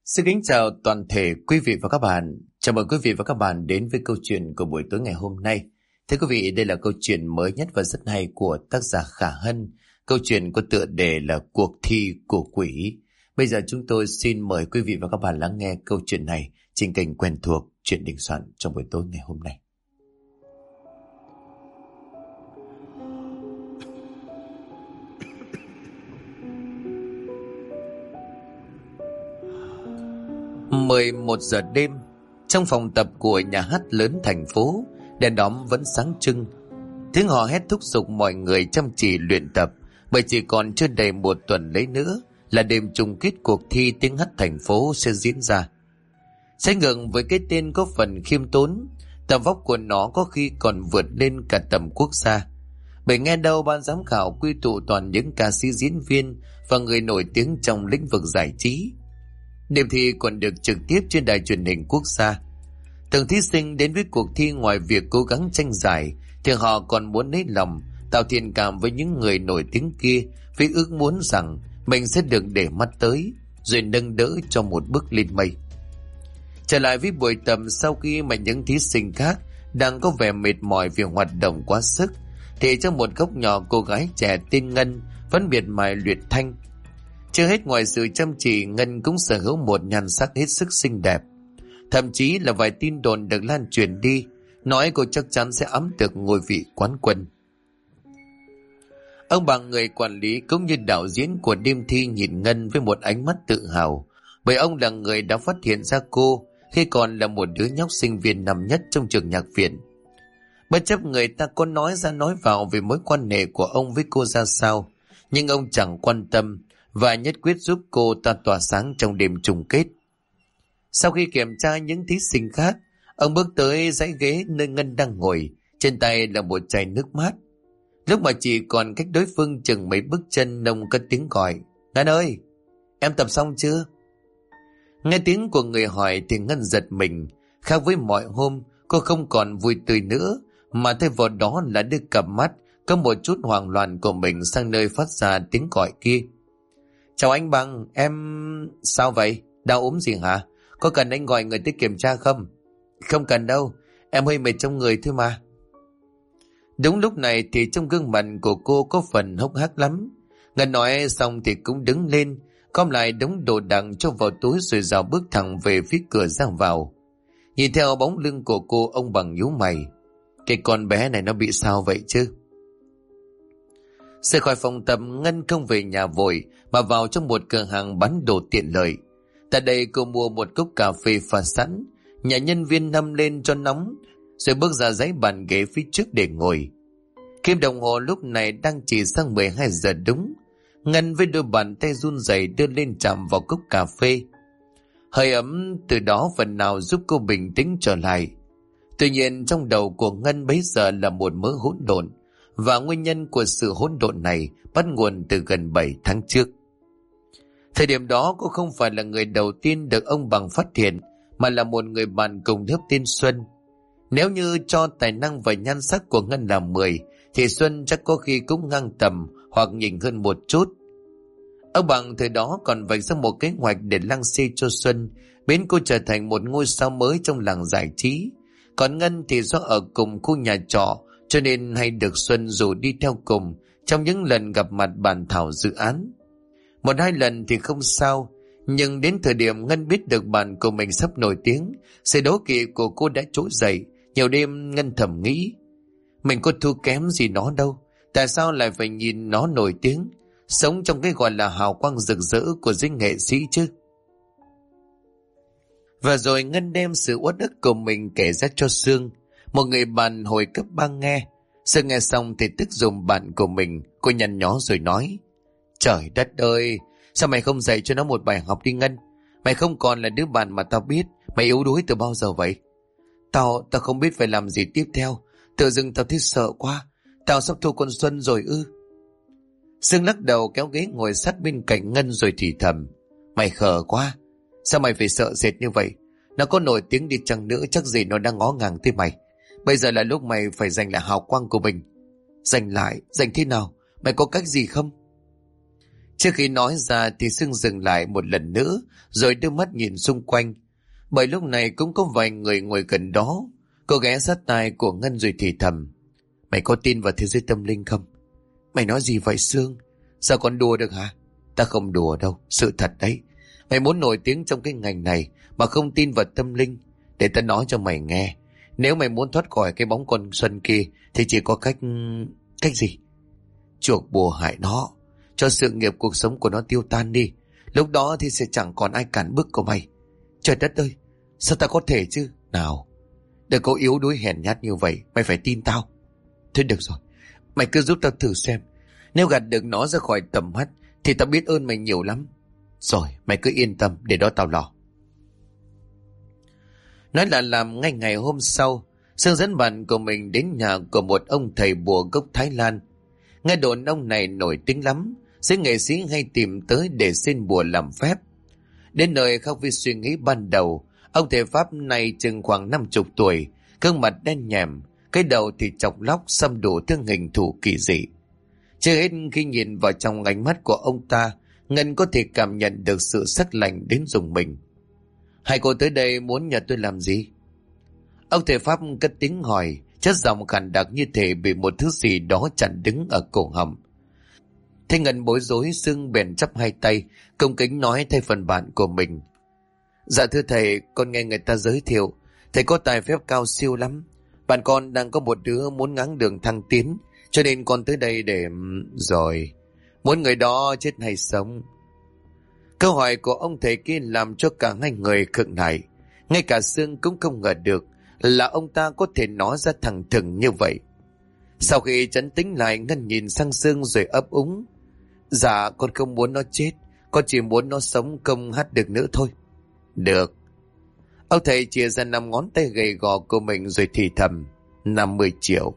Xin kính chào toàn thể quý vị và các bạn. Chào mừng quý vị và các bạn đến với câu chuyện của buổi tối ngày hôm nay. Thưa quý vị, đây là câu chuyện mới nhất và rất hay của tác giả Khả Hân. Câu chuyện có tựa đề là Cuộc thi của quỷ. Bây giờ chúng tôi xin mời quý vị và các bạn lắng nghe câu chuyện này trên kênh quen thuộc Chuyện Đình Soạn trong buổi tối ngày hôm nay. Mười 11 giờ đêm, trong phòng tập của nhà hát lớn thành phố, đèn đóm vẫn sáng trưng. Tiếng hò hét thúc giục mọi người chăm chỉ luyện tập, bởi chỉ còn chưa đầy một tuần lấy nữa là đêm chung kết cuộc thi tiếng hát thành phố sẽ diễn ra. Trái ngược với cái tên có phần khiêm tốn, tầm vóc của nó có khi còn vượt lên cả tầm quốc gia. Bởi nghe đâu ban giám khảo quy tụ toàn những ca sĩ, diễn viên và người nổi tiếng trong lĩnh vực giải trí. Đêm thi còn được trực tiếp trên đài truyền hình quốc gia. Từng thí sinh đến với cuộc thi ngoài việc cố gắng tranh giải thì họ còn muốn lấy lòng, tạo thiện cảm với những người nổi tiếng kia, với ước muốn rằng mình sẽ được để mắt tới, rồi nâng đỡ cho một bước lên mây. Trở lại với buổi tập, sau khi mà những thí sinh khác đang có vẻ mệt mỏi vì hoạt động quá sức, thì trong một góc nhỏ, cô gái trẻ tên Ngân vẫn miệt mài luyện thanh. Chưa hết, ngoài sự chăm chỉ, Ngân cũng sở hữu một nhan sắc hết sức xinh đẹp. Thậm chí là vài tin đồn được lan truyền đi nói cô chắc chắn sẽ ẵm được ngôi vị quán quân. Ông bà, người quản lý cũng như đạo diễn của đêm thi, nhìn Ngân với một ánh mắt tự hào, bởi ông là người đã phát hiện ra cô khi còn là một đứa nhóc sinh viên năm nhất trong trường nhạc viện. Bất chấp người ta có nói ra nói vào về mối quan hệ của ông với cô ra sao, nhưng ông chẳng quan tâm và nhất quyết giúp cô ta tỏa sáng trong đêm chung kết. Sau khi kiểm tra những thí sinh khác, ông bước tới dãy ghế nơi Ngân đang ngồi, trên tay là một chai nước mát. Lúc mà chỉ còn cách đối phương chừng mấy bước chân, ông cất tiếng gọi: "Ngân ơi, em tập xong chưa?" Nghe tiếng của người hỏi thì Ngân giật mình. Khác với mọi hôm, cô không còn vui tươi nữa, mà thay vào đó là đưa cặp mắt có một chút hoang loạn của mình sang nơi phát ra tiếng gọi kia. "Chào anh Bằng, em... Sao vậy? Đau ốm gì hả? Có cần anh gọi người tới kiểm tra không?" "Không cần đâu, em hơi mệt trong người thôi mà." Đúng lúc này thì trong gương mặt của cô có phần hốc hác lắm. Ngân nói xong thì cũng đứng lên, gom lại đống đồ đạc cho vào túi, rồi rào bước thẳng về phía cửa ra vào. Nhìn theo bóng lưng của cô, ông Bằng nhíu mày: "Cái con bé này nó bị sao vậy chứ?" Rời khỏi phòng tập, Ngân không về nhà vội mà vào trong một cửa hàng bán đồ tiện lợi. Tại đây cô mua một cốc cà phê pha sẵn, nhà nhân viên hâm lên cho nóng, rồi bước ra dãy bàn ghế phía trước để ngồi. Kim đồng hồ lúc này đang chỉ sang 12 giờ đúng. Ngân với đôi bàn tay run rẩy đưa lên chạm vào cốc cà phê. Hơi ấm từ đó phần nào giúp cô bình tĩnh trở lại. Tuy nhiên trong đầu của Ngân bấy giờ là một mớ hỗn độn, và nguyên nhân của sự hỗn độn này bắt nguồn từ gần 7 tháng trước. Thời điểm đó cô không phải là người đầu tiên được ông Bằng phát hiện, mà là một người bạn cùng lớp tên Xuân. Nếu như cho tài năng và nhan sắc của Ngân là 10, thì Xuân chắc có khi cũng ngang tầm hoặc nhỉnh hơn một chút. Ông Bằng thời đó còn vạch ra một kế hoạch để lăng xê cho Xuân, biến cô trở thành một ngôi sao mới trong làng giải trí. Còn Ngân thì do ở cùng khu nhà trọ, cho nên hay được Xuân rủ đi theo cùng trong những lần gặp mặt bàn thảo dự án. Một hai lần thì không sao, nhưng đến thời điểm Ngân biết được bạn của mình sắp nổi tiếng, sự đố kỵ của cô đã trỗi dậy. Nhiều đêm Ngân thầm nghĩ: mình có thua kém gì nó đâu, tại sao lại phải nhìn nó nổi tiếng, sống trong cái gọi là hào quang rực rỡ của giới nghệ sĩ chứ. Và rồi Ngân đem sự uất ức của mình kể ra cho Sương, một người bạn hồi cấp 3 nghe. Sương nghe xong thì tức giùm bạn của mình. Cô nhăn nhó rồi nói: "Trời đất ơi, sao mày không dạy cho nó một bài học đi Ngân? Mày không còn là đứa bạn mà tao biết. Mày yếu đuối từ bao giờ vậy?" Tao không biết phải làm gì tiếp theo. Tự dưng tao thấy sợ quá. Tao sắp thua con Xuân rồi ư?" Sương lắc đầu kéo ghế ngồi sát bên cạnh Ngân rồi thì thầm: "Mày khờ quá. Sao mày phải sợ sệt như vậy? Nó có nổi tiếng đi chăng nữa chắc gì nó đang ngó ngàng tới mày. Bây giờ là lúc mày phải giành lại hào quang của mình." "Giành lại? Giành thế nào? Mày có cách gì không?" Trước khi nói ra thì Sương dừng lại một lần nữa, rồi đưa mắt nhìn xung quanh. Bởi lúc này cũng có vài người ngồi gần đó. Cô ghé sát tai của Ngân rồi thì thầm. Mày có tin vào thế giới tâm linh không? Mày nói gì vậy Sương? Sao còn đùa được hả? Ta không đùa đâu, sự thật đấy. Mày muốn nổi tiếng trong cái ngành này mà không tin vào tâm linh. Để ta nói cho mày nghe. Nếu mày muốn thoát khỏi cái bóng con Xuân kia thì chỉ có cách... Cách gì? Chuộc bùa hại nó, cho sự nghiệp cuộc sống của nó tiêu tan đi. Lúc đó thì sẽ chẳng còn ai cản bước của mày. Trời đất ơi, sao ta có thể chứ? Nào, đừng có yếu đuối hèn nhát như vậy, mày phải tin tao. Thôi được rồi, mày cứ giúp tao thử xem. Nếu gạt được nó ra khỏi tầm mắt thì tao biết ơn mày nhiều lắm. Rồi, mày cứ yên tâm, để đó tao lo. Nói là làm. Ngay ngày hôm sau, Sương dẫn bạn của mình đến nhà của một ông thầy bùa gốc Thái Lan. Nghe đồn ông này nổi tiếng lắm, giới nghệ sĩ hay tìm tới để xin bùa làm phép. Đến nơi khác với suy nghĩ ban đầu, ông thầy Pháp này chừng khoảng 50 tuổi, gương mặt đen nhèm, cái đầu thì chọc lóc xăm đủ thương hình thù kỳ dị. Chưa hết khi nhìn vào trong ánh mắt của ông ta, Ngân có thể cảm nhận được sự sắc lạnh đến rùng mình. Hai cô tới đây muốn nhờ tôi làm gì? Ông thầy Pháp cất tiếng hỏi, chất giọng khàn đặc như thể bị một thứ gì đó chặn đứng ở cổ họng. Thấy Ngân bối rối, Sương bèn chắp hai tay, cung kính nói thay phần bạn của mình. Dạ thưa thầy, con nghe người ta giới thiệu, thầy có tài phép cao siêu lắm. Bạn con đang có một đứa muốn ngáng đường thăng tiến, cho nên con tới đây để... Rồi, muốn người đó chết hay sống? Câu hỏi của ông thầy kia làm cho cả hai người khựng lại. Ngay cả Sương cũng không ngờ được là ông ta có thể nói ra thẳng thừng như vậy. Sau khi trấn tĩnh lại, Ngân nhìn sang Sương rồi ấp úng. Dạ, con không muốn nó chết, con chỉ muốn nó sống không hát được nữa thôi. Được. Ông thầy chia ra 5 ngón tay gầy gò của mình rồi thì thầm. 50 triệu.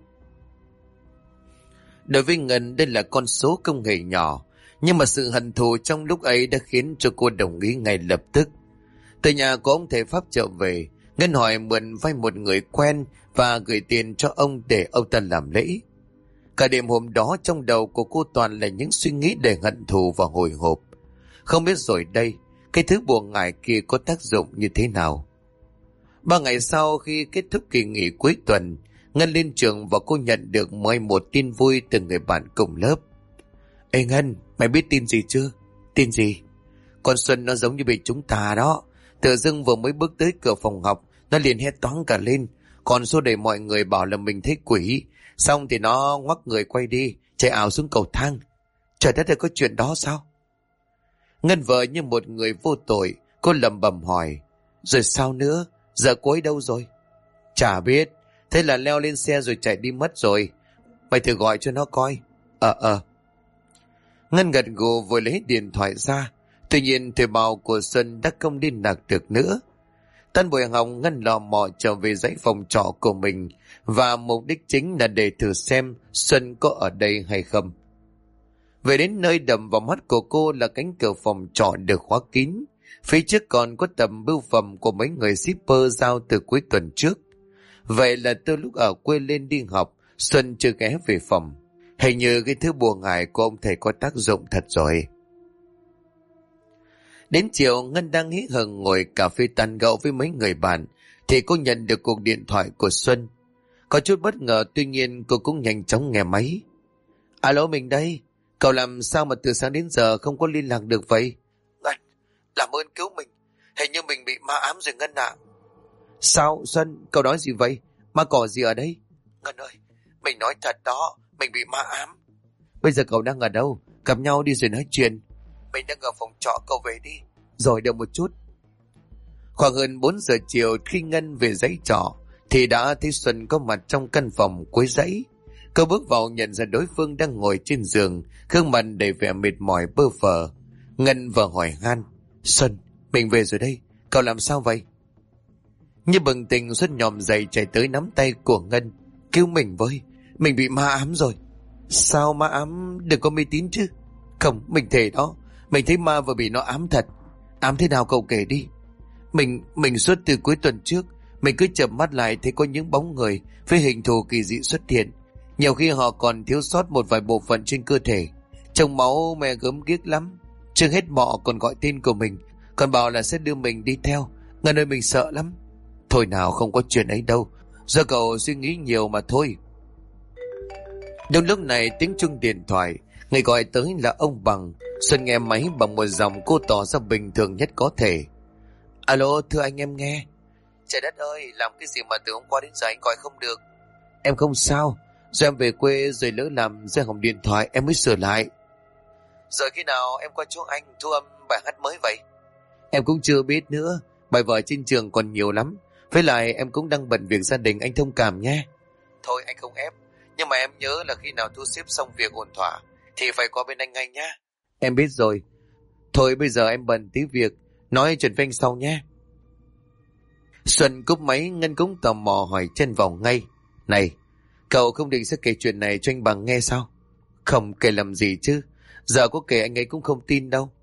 Đối với Ngân, đây là con số không hề nhỏ, nhưng mà sự hận thù trong lúc ấy đã khiến cho cô đồng ý ngay lập tức. Từ nhà của ông thầy Pháp trở về, Ngân hỏi mượn vay một người quen và gửi tiền cho ông để ông ta làm lễ. Cả đêm hôm đó trong đầu của cô toàn là những suy nghĩ đầy hận thù và hồi hộp. Không biết rồi đây, cái thứ bùa ngải kia có tác dụng như thế nào. 3 ngày sau khi kết thúc kỳ nghỉ cuối tuần, Ngân lên trường và cô nhận được một tin vui từ người bạn cùng lớp. Ê Ngân, mày biết tin gì chưa? Tin gì? Con Xuân nó giống như bị chúng ta đó. Tự dưng vừa mới bước tới cửa phòng học, nó liền hét toáng cả lên. Còn số để mọi người bảo là mình thấy quỷ. Xong thì nó ngoắc người quay đi, chạy ảo xuống cầu thang. Trời đất ơi, có chuyện đó sao? Ngân vợ như một người vô tội, cô lẩm bẩm hỏi. Rồi sao nữa? Giờ cô ấy đâu rồi? Chả biết. Thế là leo lên xe rồi chạy đi mất rồi. Mày thử gọi cho nó coi. Ngân gật gù vội lấy điện thoại ra. Tuy nhiên thuê bao của Xuân đã không liên lạc được nữa. Tan buổi học, Ngân lò mò trở về dãy phòng trọ của mình, và mục đích chính là để thử xem Xuân có ở đây hay không. Về đến nơi, đập vào mắt của cô là cánh cửa phòng trọ được khóa kín. Phía trước còn có tầm bưu phẩm của mấy người shipper giao từ cuối tuần trước. Vậy là từ lúc ở quê lên đi học, Xuân chưa ghé về phòng. Hình như cái thứ bùa ngải của ông thầy có tác dụng thật rồi. Đến chiều, Ngân đang hí hửng ngồi cà phê tán gẫu với mấy người bạn thì cô nhận được cuộc điện thoại của Xuân. Có chút bất ngờ, tuy nhiên cô cũng nhanh chóng nghe máy. Alo, mình đây. Cậu làm sao mà từ sáng đến giờ không có liên lạc được vậy? Ngân, làm ơn cứu mình. Hình như mình bị ma ám rồi Ngân ạ. Sao Xuân, cậu nói gì vậy? Ma cỏ gì ở đây? Ngân ơi, mình nói thật đó, mình bị ma ám. Bây giờ cậu đang ở đâu? Gặp nhau đi rồi nói chuyện. Mình đang ở phòng trọ, cậu về đi. Rồi được một chút. Khoảng hơn 4 giờ chiều, khi Ngân về dãy trọ thì đã thấy Xuân có mặt trong căn phòng cuối dãy. Cô bước vào nhận ra đối phương đang ngồi trên giường, gương mặt đầy vẻ mệt mỏi bơ phờ. Ngân vừa hỏi han. Xuân, mình về rồi đây, cậu làm sao vậy? Như bừng tỉnh, Xuân nhòm dậy chạy tới nắm tay của Ngân. Cứu mình với, mình bị ma ám rồi. Sao ma ám? Đừng có mê tín chứ. Không, mình thề đó, mình thấy ma vừa bị nó ám thật. Ám thế nào cậu kể đi. Mình suốt từ cuối tuần trước, mình cứ chợp mắt lại thấy có những bóng người với hình thù kỳ dị xuất hiện. Nhiều khi họ còn thiếu sót một vài bộ phận trên cơ thể. Trông máu me gớm ghiếc lắm. Chưa hết mọ còn gọi tên của mình, còn bảo là sẽ đưa mình đi theo. Ngân ơi, mình sợ lắm. Thôi nào, không có chuyện ấy đâu, do cậu suy nghĩ nhiều mà thôi. Đúng lúc này tiếng chuông điện thoại, người gọi tới là ông Bằng. Xuân nghe máy bằng một giọng cô tỏ ra bình thường nhất có thể. Alo, thưa anh, em nghe. Trời đất ơi, làm cái gì mà từ hôm qua đến giờ anh gọi không được? Em không sao, do em về quê rồi lỡ làm rơi hỏng điện thoại, em mới sửa lại. Rồi khi nào em qua chỗ anh thu âm bài hát mới vậy? Em cũng chưa biết nữa, bài vở trên trường còn nhiều lắm. Với lại em cũng đang bận việc gia đình, anh thông cảm nhé. Thôi anh không ép, nhưng mà em nhớ là khi nào thu xếp xong việc ổn thỏa thì phải qua bên anh ngay nhé. Em biết rồi. Thôi bây giờ em bận tí việc, nói chuyện với anh sau nhé. Xuân cúp máy, Ngân cũng tò mò hỏi chân vào ngay. Này, cậu không định sẽ kể chuyện này cho anh Bằng nghe sao? Không, kể làm gì chứ, giờ có kể anh ấy cũng không tin đâu.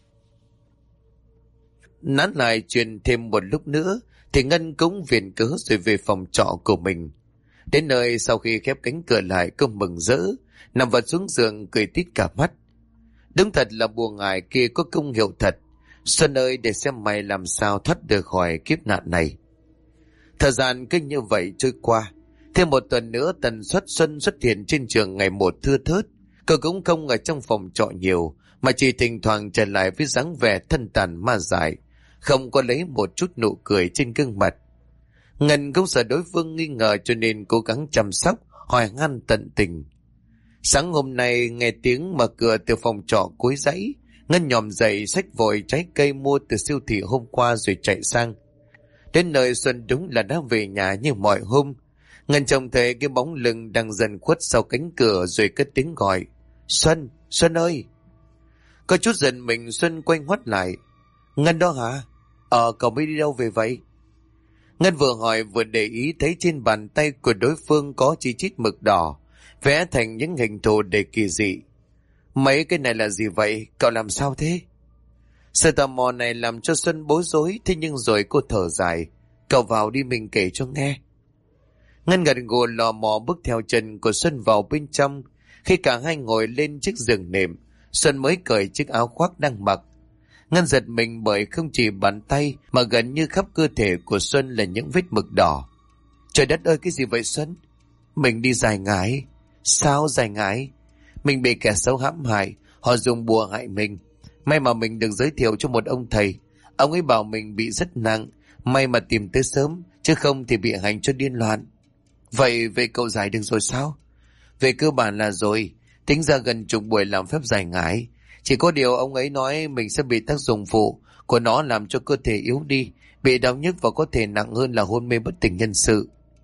Nán lại chuyện thêm một lúc nữa thì Ngân cũng viện cớ rồi về phòng trọ của mình. Đến nơi sau khi khép cánh cửa lại, cô mừng rỡ nằm vật xuống giường cười tít cả mắt. Đúng thật là bùa ngải kia có công hiệu thật. Xuân ơi, để xem mày làm sao thoát được khỏi kiếp nạn này. Thời gian cứ như vậy trôi qua. Thêm một tuần nữa tần suất Xuân xuất hiện trên trường ngày một thưa thớt. Cô cũng không ở trong phòng trọ nhiều, mà chỉ thỉnh thoảng trở lại với dáng vẻ thân tàn ma dại, không có lấy một chút nụ cười trên gương mặt. Ngân cũng sợ đối phương nghi ngờ cho nên cố gắng chăm sóc, hỏi han tận tình. Sáng hôm nay nghe tiếng mở cửa từ phòng trọ cuối dãy, Ngân nhòm dậy xách vội trái cây mua từ siêu thị hôm qua rồi chạy sang. Đến nơi Xuân đúng là đã về nhà như mọi hôm. Ngân trông thấy cái bóng lưng đang dần khuất sau cánh cửa rồi cất tiếng gọi. Xuân, Xuân ơi! Có chút giận mình, Xuân quay ngoắt lại. Ngân đó hả? Cậu mới đi đâu về vậy? Ngân vừa hỏi vừa để ý thấy trên bàn tay của đối phương có chi chít mực đỏ, vẽ thành những hình thù đầy kỳ dị. Mấy cái này là gì vậy? Cậu làm sao thế? Sự tò mò này làm cho Xuân bối rối, thế nhưng rồi cô thở dài. Cậu vào đi, mình kể cho nghe. Ngân gật gù lò mò bước theo chân của Xuân vào bên trong. Khi cả hai ngồi lên chiếc giường nệm, Xuân mới cởi chiếc áo khoác đang mặc. Ngân giật mình bởi không chỉ bàn tay mà gần như khắp cơ thể của Xuân là những vết mực đỏ. Trời đất ơi, cái gì vậy Xuân? Mình đi giải ngải. Sao giải ngải? Mình bị kẻ xấu hãm hại, họ dùng bùa hại mình. May mà mình được giới thiệu cho một ông thầy. Ông ấy bảo mình bị rất nặng, may mà tìm tới sớm, chứ không thì bị hành cho điên loạn. Vậy về cậu giải được rồi sao? Về cơ bản là rồi, tính ra gần chục buổi làm phép giải ngải. Chỉ có điều ông ấy nói mình sẽ bị tác dụng phụ của nó làm cho cơ thể yếu đi, bị đau nhức và có thể nặng hơn là hôn mê bất tỉnh nhân sự.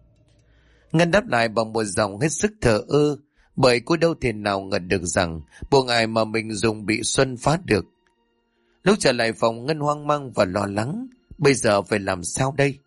Ngân đáp lại bằng một giọng hết sức thờ ơ, bởi cô đâu thể nào ngờ được rằng bùa ngải mà mình dùng bị Xuân phá được. Lúc trở lại phòng, Ngân hoang mang và lo lắng. Bây giờ phải làm sao đây?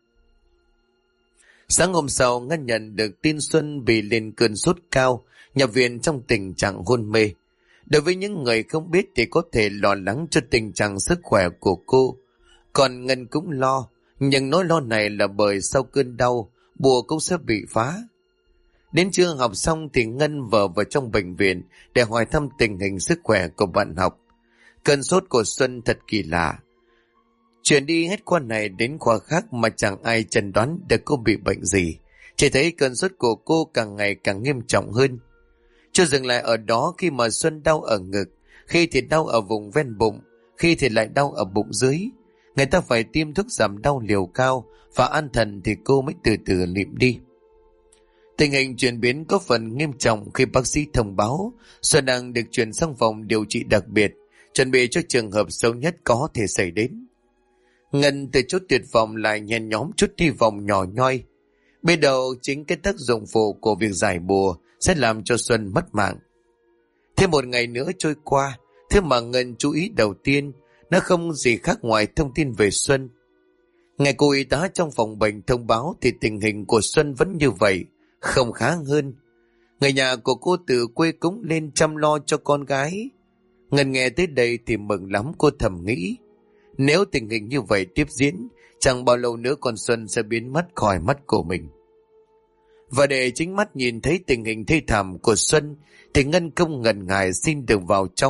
Sáng hôm sau, Ngân nhận được tin Xuân bị lên cơn sốt cao, nhập viện trong tình trạng hôn mê. Đối với những người không biết thì có thể lo lắng cho tình trạng sức khỏe của cô. Còn Ngân cũng lo, nhưng nỗi lo này là bởi sau cơn đau, bùa cũng sẽ bị phá. Đến trưa học xong thì Ngân vờ vào trong bệnh viện để hỏi thăm tình hình sức khỏe của bạn học. Cơn sốt của Xuân thật kỳ lạ. Chuyển đi hết khoa này đến khoa khác mà chẳng ai chẩn đoán được cô bị bệnh gì. Chỉ thấy cơn sốt của cô càng ngày càng nghiêm trọng hơn. Chưa dừng lại ở đó, khi mà Xuân đau ở ngực, khi thì đau ở vùng ven bụng, khi thì lại đau ở bụng dưới. Người ta phải tiêm thuốc giảm đau liều cao và an thần thì cô mới từ từ lịm đi. Tình hình chuyển biến có phần nghiêm trọng khi bác sĩ thông báo Xuân đang được chuyển sang phòng điều trị đặc biệt, chuẩn bị cho trường hợp xấu nhất có thể xảy đến. Ngân từ chút tuyệt vọng lại nhen nhóm chút hy vọng nhỏ nhoi. Bây đầu chính cái tác dụng phụ của việc giải bùa sẽ làm cho Xuân mất mạng. Thêm một ngày nữa trôi qua, thứ mà Ngân chú ý đầu tiên nó không gì khác ngoài thông tin về Xuân. Ngày cô y tá trong phòng bệnh thông báo thì tình hình của Xuân vẫn như vậy, không khá hơn. Người nhà của cô từ quê cúng lên chăm lo cho con gái. Ngân nghe tới đây thì mừng lắm, cô thầm nghĩ. Nếu tình hình như vậy tiếp diễn, chẳng bao lâu nữa con Xuân sẽ biến mất khỏi mắt của mình. Và để chính mắt nhìn thấy tình hình thê thảm của Xuân, thì Ngân không ngần ngại xin được vào trong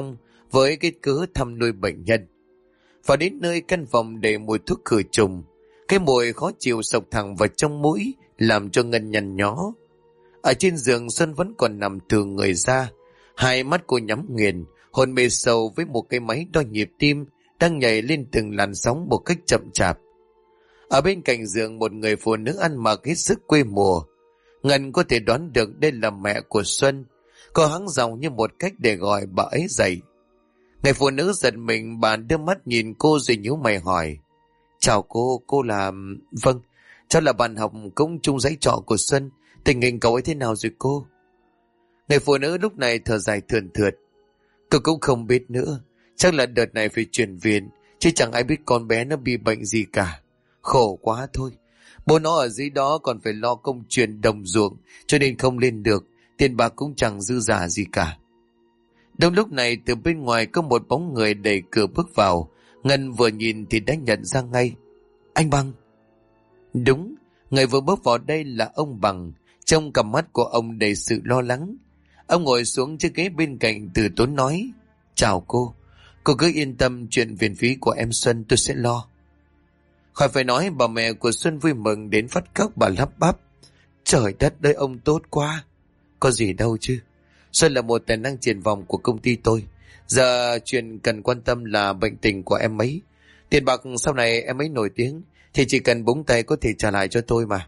với cái cớ thăm nuôi bệnh nhân. Và đến nơi căn phòng đầy mùi thuốc khử trùng, cái mùi khó chịu sộc thẳng vào trong mũi làm cho Ngân nhăn nhó. Ở trên giường Xuân vẫn còn nằm thừ người ra, hai mắt cô nhắm nghiền, hôn mê sâu với một cái máy đo nhịp tim đang nhảy lên từng làn sóng một cách chậm chạp. Ở bên cạnh giường một người phụ nữ ăn mặc hết sức quê mùa. Ngân có thể đoán được đây là mẹ của Xuân. Cô hắng giọng như một cách để gọi bà ấy dậy. Người phụ nữ giật mình, bà đưa mắt nhìn cô rồi nhíu mày hỏi. Chào cô là... Vâng, cháu là bạn học cũng chung dãy trọ của Xuân. Tình hình cậu ấy thế nào rồi cô? Người phụ nữ lúc này thở dài thườn thượt. Tôi cũng không biết nữa. Chắc là đợt này phải chuyển viện, chứ chẳng ai biết con bé nó bị bệnh gì cả. Khổ quá thôi. Bố nó ở dưới đó còn phải lo công chuyện đồng ruộng, cho nên không lên được. Tiền bạc cũng chẳng dư giả gì cả. Đúng lúc này từ bên ngoài có một bóng người đẩy cửa bước vào. Ngân vừa nhìn thì đã nhận ra ngay. Anh Bằng. Đúng, người vừa bước vào đây là ông Bằng. Trong cặp mắt của ông đầy sự lo lắng. Ông ngồi xuống chiếc ghế bên cạnh từ tốn nói. Chào cô cứ yên tâm, chuyện viện phí của em Xuân tôi sẽ lo. Khỏi phải nói, bà mẹ của Xuân vui mừng đến phát khóc, bà lắp bắp. Trời đất ơi, ông tốt quá. Có gì đâu chứ. Xuân là một tài năng triển vọng của công ty tôi. Giờ chuyện cần quan tâm là bệnh tình của em ấy. Tiền bạc sau này em ấy nổi tiếng thì chỉ cần búng tay có thể trả lại cho tôi mà.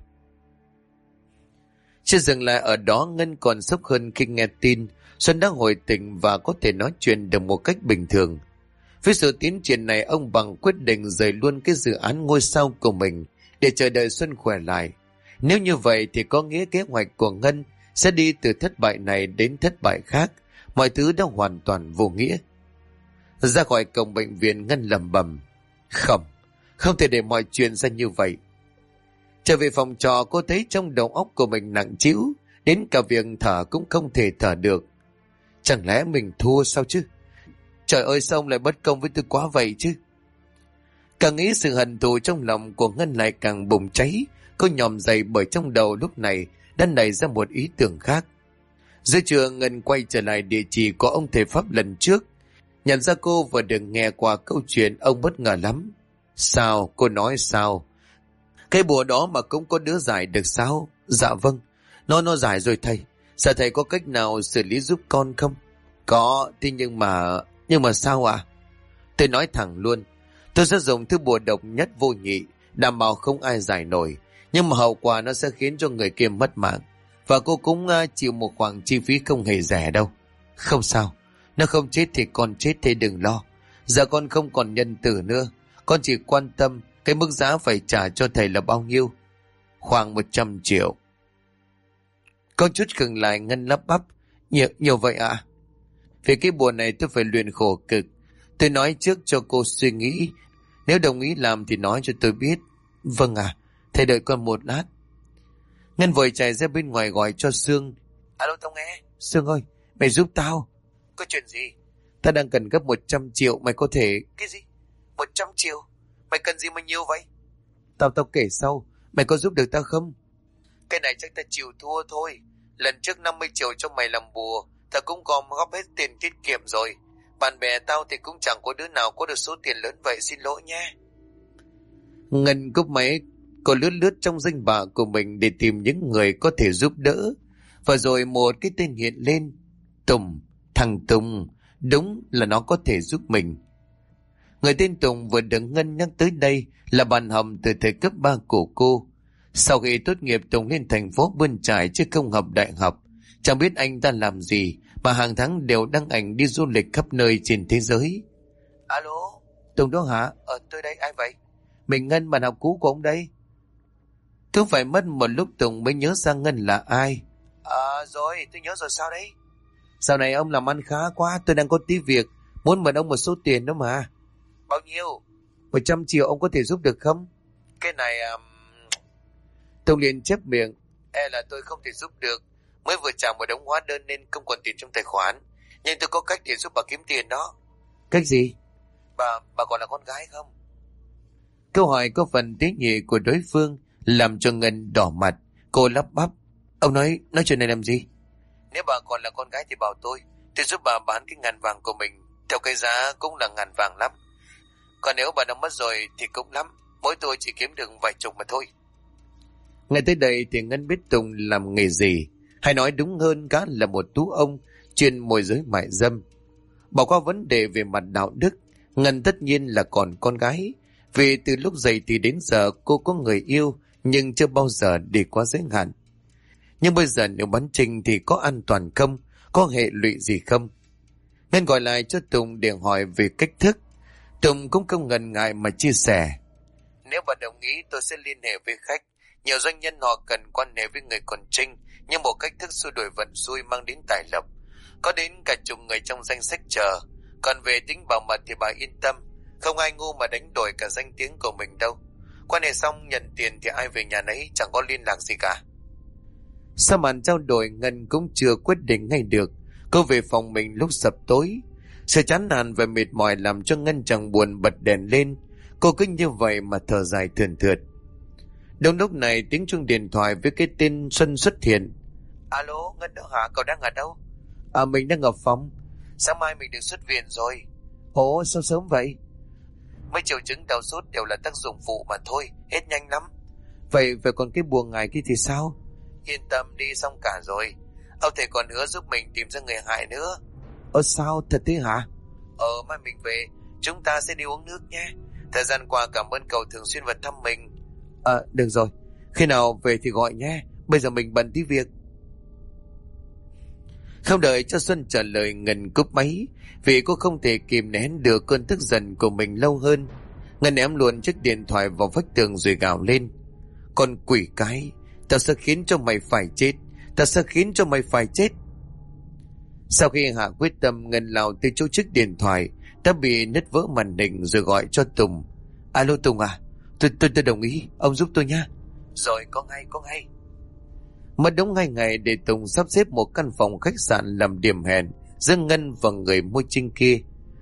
Chưa dừng lại ở đó, Ngân còn sốc hơn khi nghe tin Xuân đã hồi tỉnh và có thể nói chuyện được một cách bình thường. Với sự tiến triển này, ông Bằng quyết định rời luôn cái dự án ngôi sao của mình để chờ đợi Xuân khỏe lại. Nếu như vậy thì có nghĩa kế hoạch của Ngân sẽ đi từ thất bại này đến thất bại khác. Mọi thứ đã hoàn toàn vô nghĩa. Ra khỏi cổng bệnh viện, Ngân lẩm bẩm. Không thể để mọi chuyện ra như vậy. Trở về phòng trọ, cô thấy trong đầu óc của mình nặng trĩu, đến cả việc thở cũng không thể thở được. Chẳng lẽ mình thua sao chứ? Trời ơi, sao ông lại bất công với tôi quá vậy chứ? Càng nghĩ sự hận thù trong lòng của Ngân lại càng bùng cháy. Cô nhòm dậy bởi trong đầu lúc này đã nảy ra một ý tưởng khác. Giữa trưa, Ngân quay trở lại địa chỉ của ông thầy Pháp lần trước. Nhận ra cô vừa được nghe qua câu chuyện, ông bất ngờ lắm. Sao? Cô nói sao? Cái bùa đó mà cũng có đứa giải được sao? Dạ vâng, nó giải rồi thầy. Sao thầy có cách nào xử lý giúp con không? Có, thế nhưng mà sao ạ? Tôi nói thẳng luôn, tôi sẽ dùng thứ bùa độc nhất vô nhị, đảm bảo không ai giải nổi, nhưng mà hậu quả nó sẽ khiến cho người kia mất mạng. Và cô cũng chịu một khoản chi phí không hề rẻ đâu. Không sao, nó không chết thì con chết, thì đừng lo. Giờ con không còn nhân tử nữa, con chỉ quan tâm cái mức giá phải trả cho thầy là bao nhiêu. Khoảng 100 triệu. Có chút khựng lại, Ngân lắp bắp. Nhiều vậy ạ? Vì cái bùa này tôi phải luyện khổ cực. Tôi nói trước cho cô suy nghĩ. Nếu đồng ý làm thì nói cho tôi biết. Vâng ạ, thầy đợi con một lát. Ngân vội chạy ra bên ngoài gọi cho Sương. Alo, tao nghe. Sương ơi, mày giúp tao. Có chuyện gì? Tao đang cần gấp 100 triệu, mày có thể... Cái gì? 100 triệu? Mày cần gì mà nhiều vậy? Tao kể sau. Mày có giúp được tao không? Cái này chắc tao chịu thua thôi. Lần trước 50 triệu cho mày làm bùa, tao cũng gom góp hết tiền tiết kiệm rồi. Bạn bè tao thì cũng chẳng có đứa nào có được số tiền lớn vậy, xin lỗi nhé. Ngân cúp máy. Cô lướt trong danh bạ của mình để tìm những người có thể giúp đỡ. Và rồi một cái tên hiện lên. Tùng. Thằng Tùng. Đúng là nó có thể giúp mình. Người tên Tùng vừa được Ngân nhắc tới đây là bạn học từ thời cấp 3 của cô. Sau khi tốt nghiệp, Tùng lên thành phố bươn trải chứ không học đại học. Chẳng biết anh ta làm gì mà hàng tháng đều đăng ảnh đi du lịch khắp nơi trên thế giới. Alo, Tùng đó hả? Tôi đây, ai vậy? Mình Ngân, bạn học cũ của ông đây. Cứ phải mất một lúc Tùng mới nhớ ra Ngân là ai. Rồi, tôi nhớ rồi, sao đấy? Dạo này ông làm ăn khá quá, tôi đang có tí việc, muốn mượn ông một số tiền đó mà. Bao nhiêu? 100 triệu, ông có thể giúp được không? Cái này... Tùng liền chép miệng. Là tôi không thể giúp được. Mới vừa trả một đống hóa đơn nên không còn tiền trong tài khoản. Nhưng tôi có cách để giúp bà kiếm tiền đó. Cách gì? Bà còn là con gái không? Câu hỏi có phần tế nhị của đối phương làm cho Ngân đỏ mặt. Cô lắp bắp. Ông nói chuyện này làm gì? Nếu bà còn là con gái thì bảo tôi giúp bà bán cái ngàn vàng của mình Theo cái giá cũng là ngàn vàng lắm. Còn nếu bà đã mất rồi thì cũng lắm, mỗi tôi chỉ kiếm được vài chục mà thôi. Ngay tới đây thì Ngân biết Tùng làm nghề gì, hay nói đúng hơn gã là một tú ông chuyên môi giới mại dâm. Bỏ qua vấn đề về mặt đạo đức, Ngân tất nhiên là còn con gái, vì từ lúc dậy thì đến giờ cô có người yêu nhưng chưa bao giờ đi quá giới hạn. Nhưng bây giờ nếu bắn trinh thì có an toàn không, có hệ lụy gì không? Ngân gọi lại cho Tùng để hỏi về cách thức. Tùng cũng không ngần ngại mà chia sẻ. Nếu bà đồng ý tôi sẽ liên hệ với khách. Nhiều doanh nhân họ cần quan hệ với người còn trinh, nhưng một cách thức xua đuổi vận xui mang đến tài lộc. Có đến cả chục người trong danh sách chờ. Còn về tính bảo mật thì bà yên tâm, không ai ngu mà đánh đổi cả danh tiếng của mình đâu. Quan hệ xong nhận tiền thì ai về nhà nấy, chẳng có liên lạc gì cả. Sau màn trao đổi, Ngân cũng chưa quyết định ngay được. Cô về phòng mình lúc sập tối. Sự chán nản và mệt mỏi làm cho Ngân chẳng buồn bật đèn lên. Cô cứ như vậy mà thở dài thườn thượt. Đúng lúc này tiếng chuông điện thoại với cái tên Xuân xuất hiện. Alo, Ngân đó hả? Cậu đang ở đâu? Mình đang ở phòng. Sáng mai mình được xuất viện rồi. Ồ, sao sớm vậy? Mấy triệu chứng đau sốt đều là tác dụng phụ mà thôi, hết nhanh lắm. Vậy còn cái bùa ngài kia thì sao? Yên tâm đi, xong cả rồi. Ông thầy còn hứa giúp mình tìm ra người hại nữa. Sao, thật thế hả? Mai mình về, chúng ta sẽ đi uống nước nhé. Thời gian qua cảm ơn cậu thường xuyên vào thăm mình. Được rồi, khi nào về thì gọi nhé. Bây giờ mình bận tí việc. Không đợi cho Xuân trả lời, Ngân cúp máy, vì cô không thể kìm nén được cơn tức giận của mình lâu hơn. Ngân ném luôn chiếc điện thoại vào vách tường rồi gào lên. Con quỷ cái, tao sẽ khiến cho mày phải chết. Tao sẽ khiến cho mày phải chết. Sau khi hạ quyết tâm, Ngân lao từ chỗ chiếc điện thoại đã bị nứt vỡ màn hình rồi gọi cho Tùng. Alo Tùng à, tôi đồng ý, ông giúp tôi nha. Rồi, có ngay. Mất đúng 2 ngày để Tùng sắp xếp một căn phòng khách sạn làm điểm hẹn giữa Ngân và người môi trinh kia.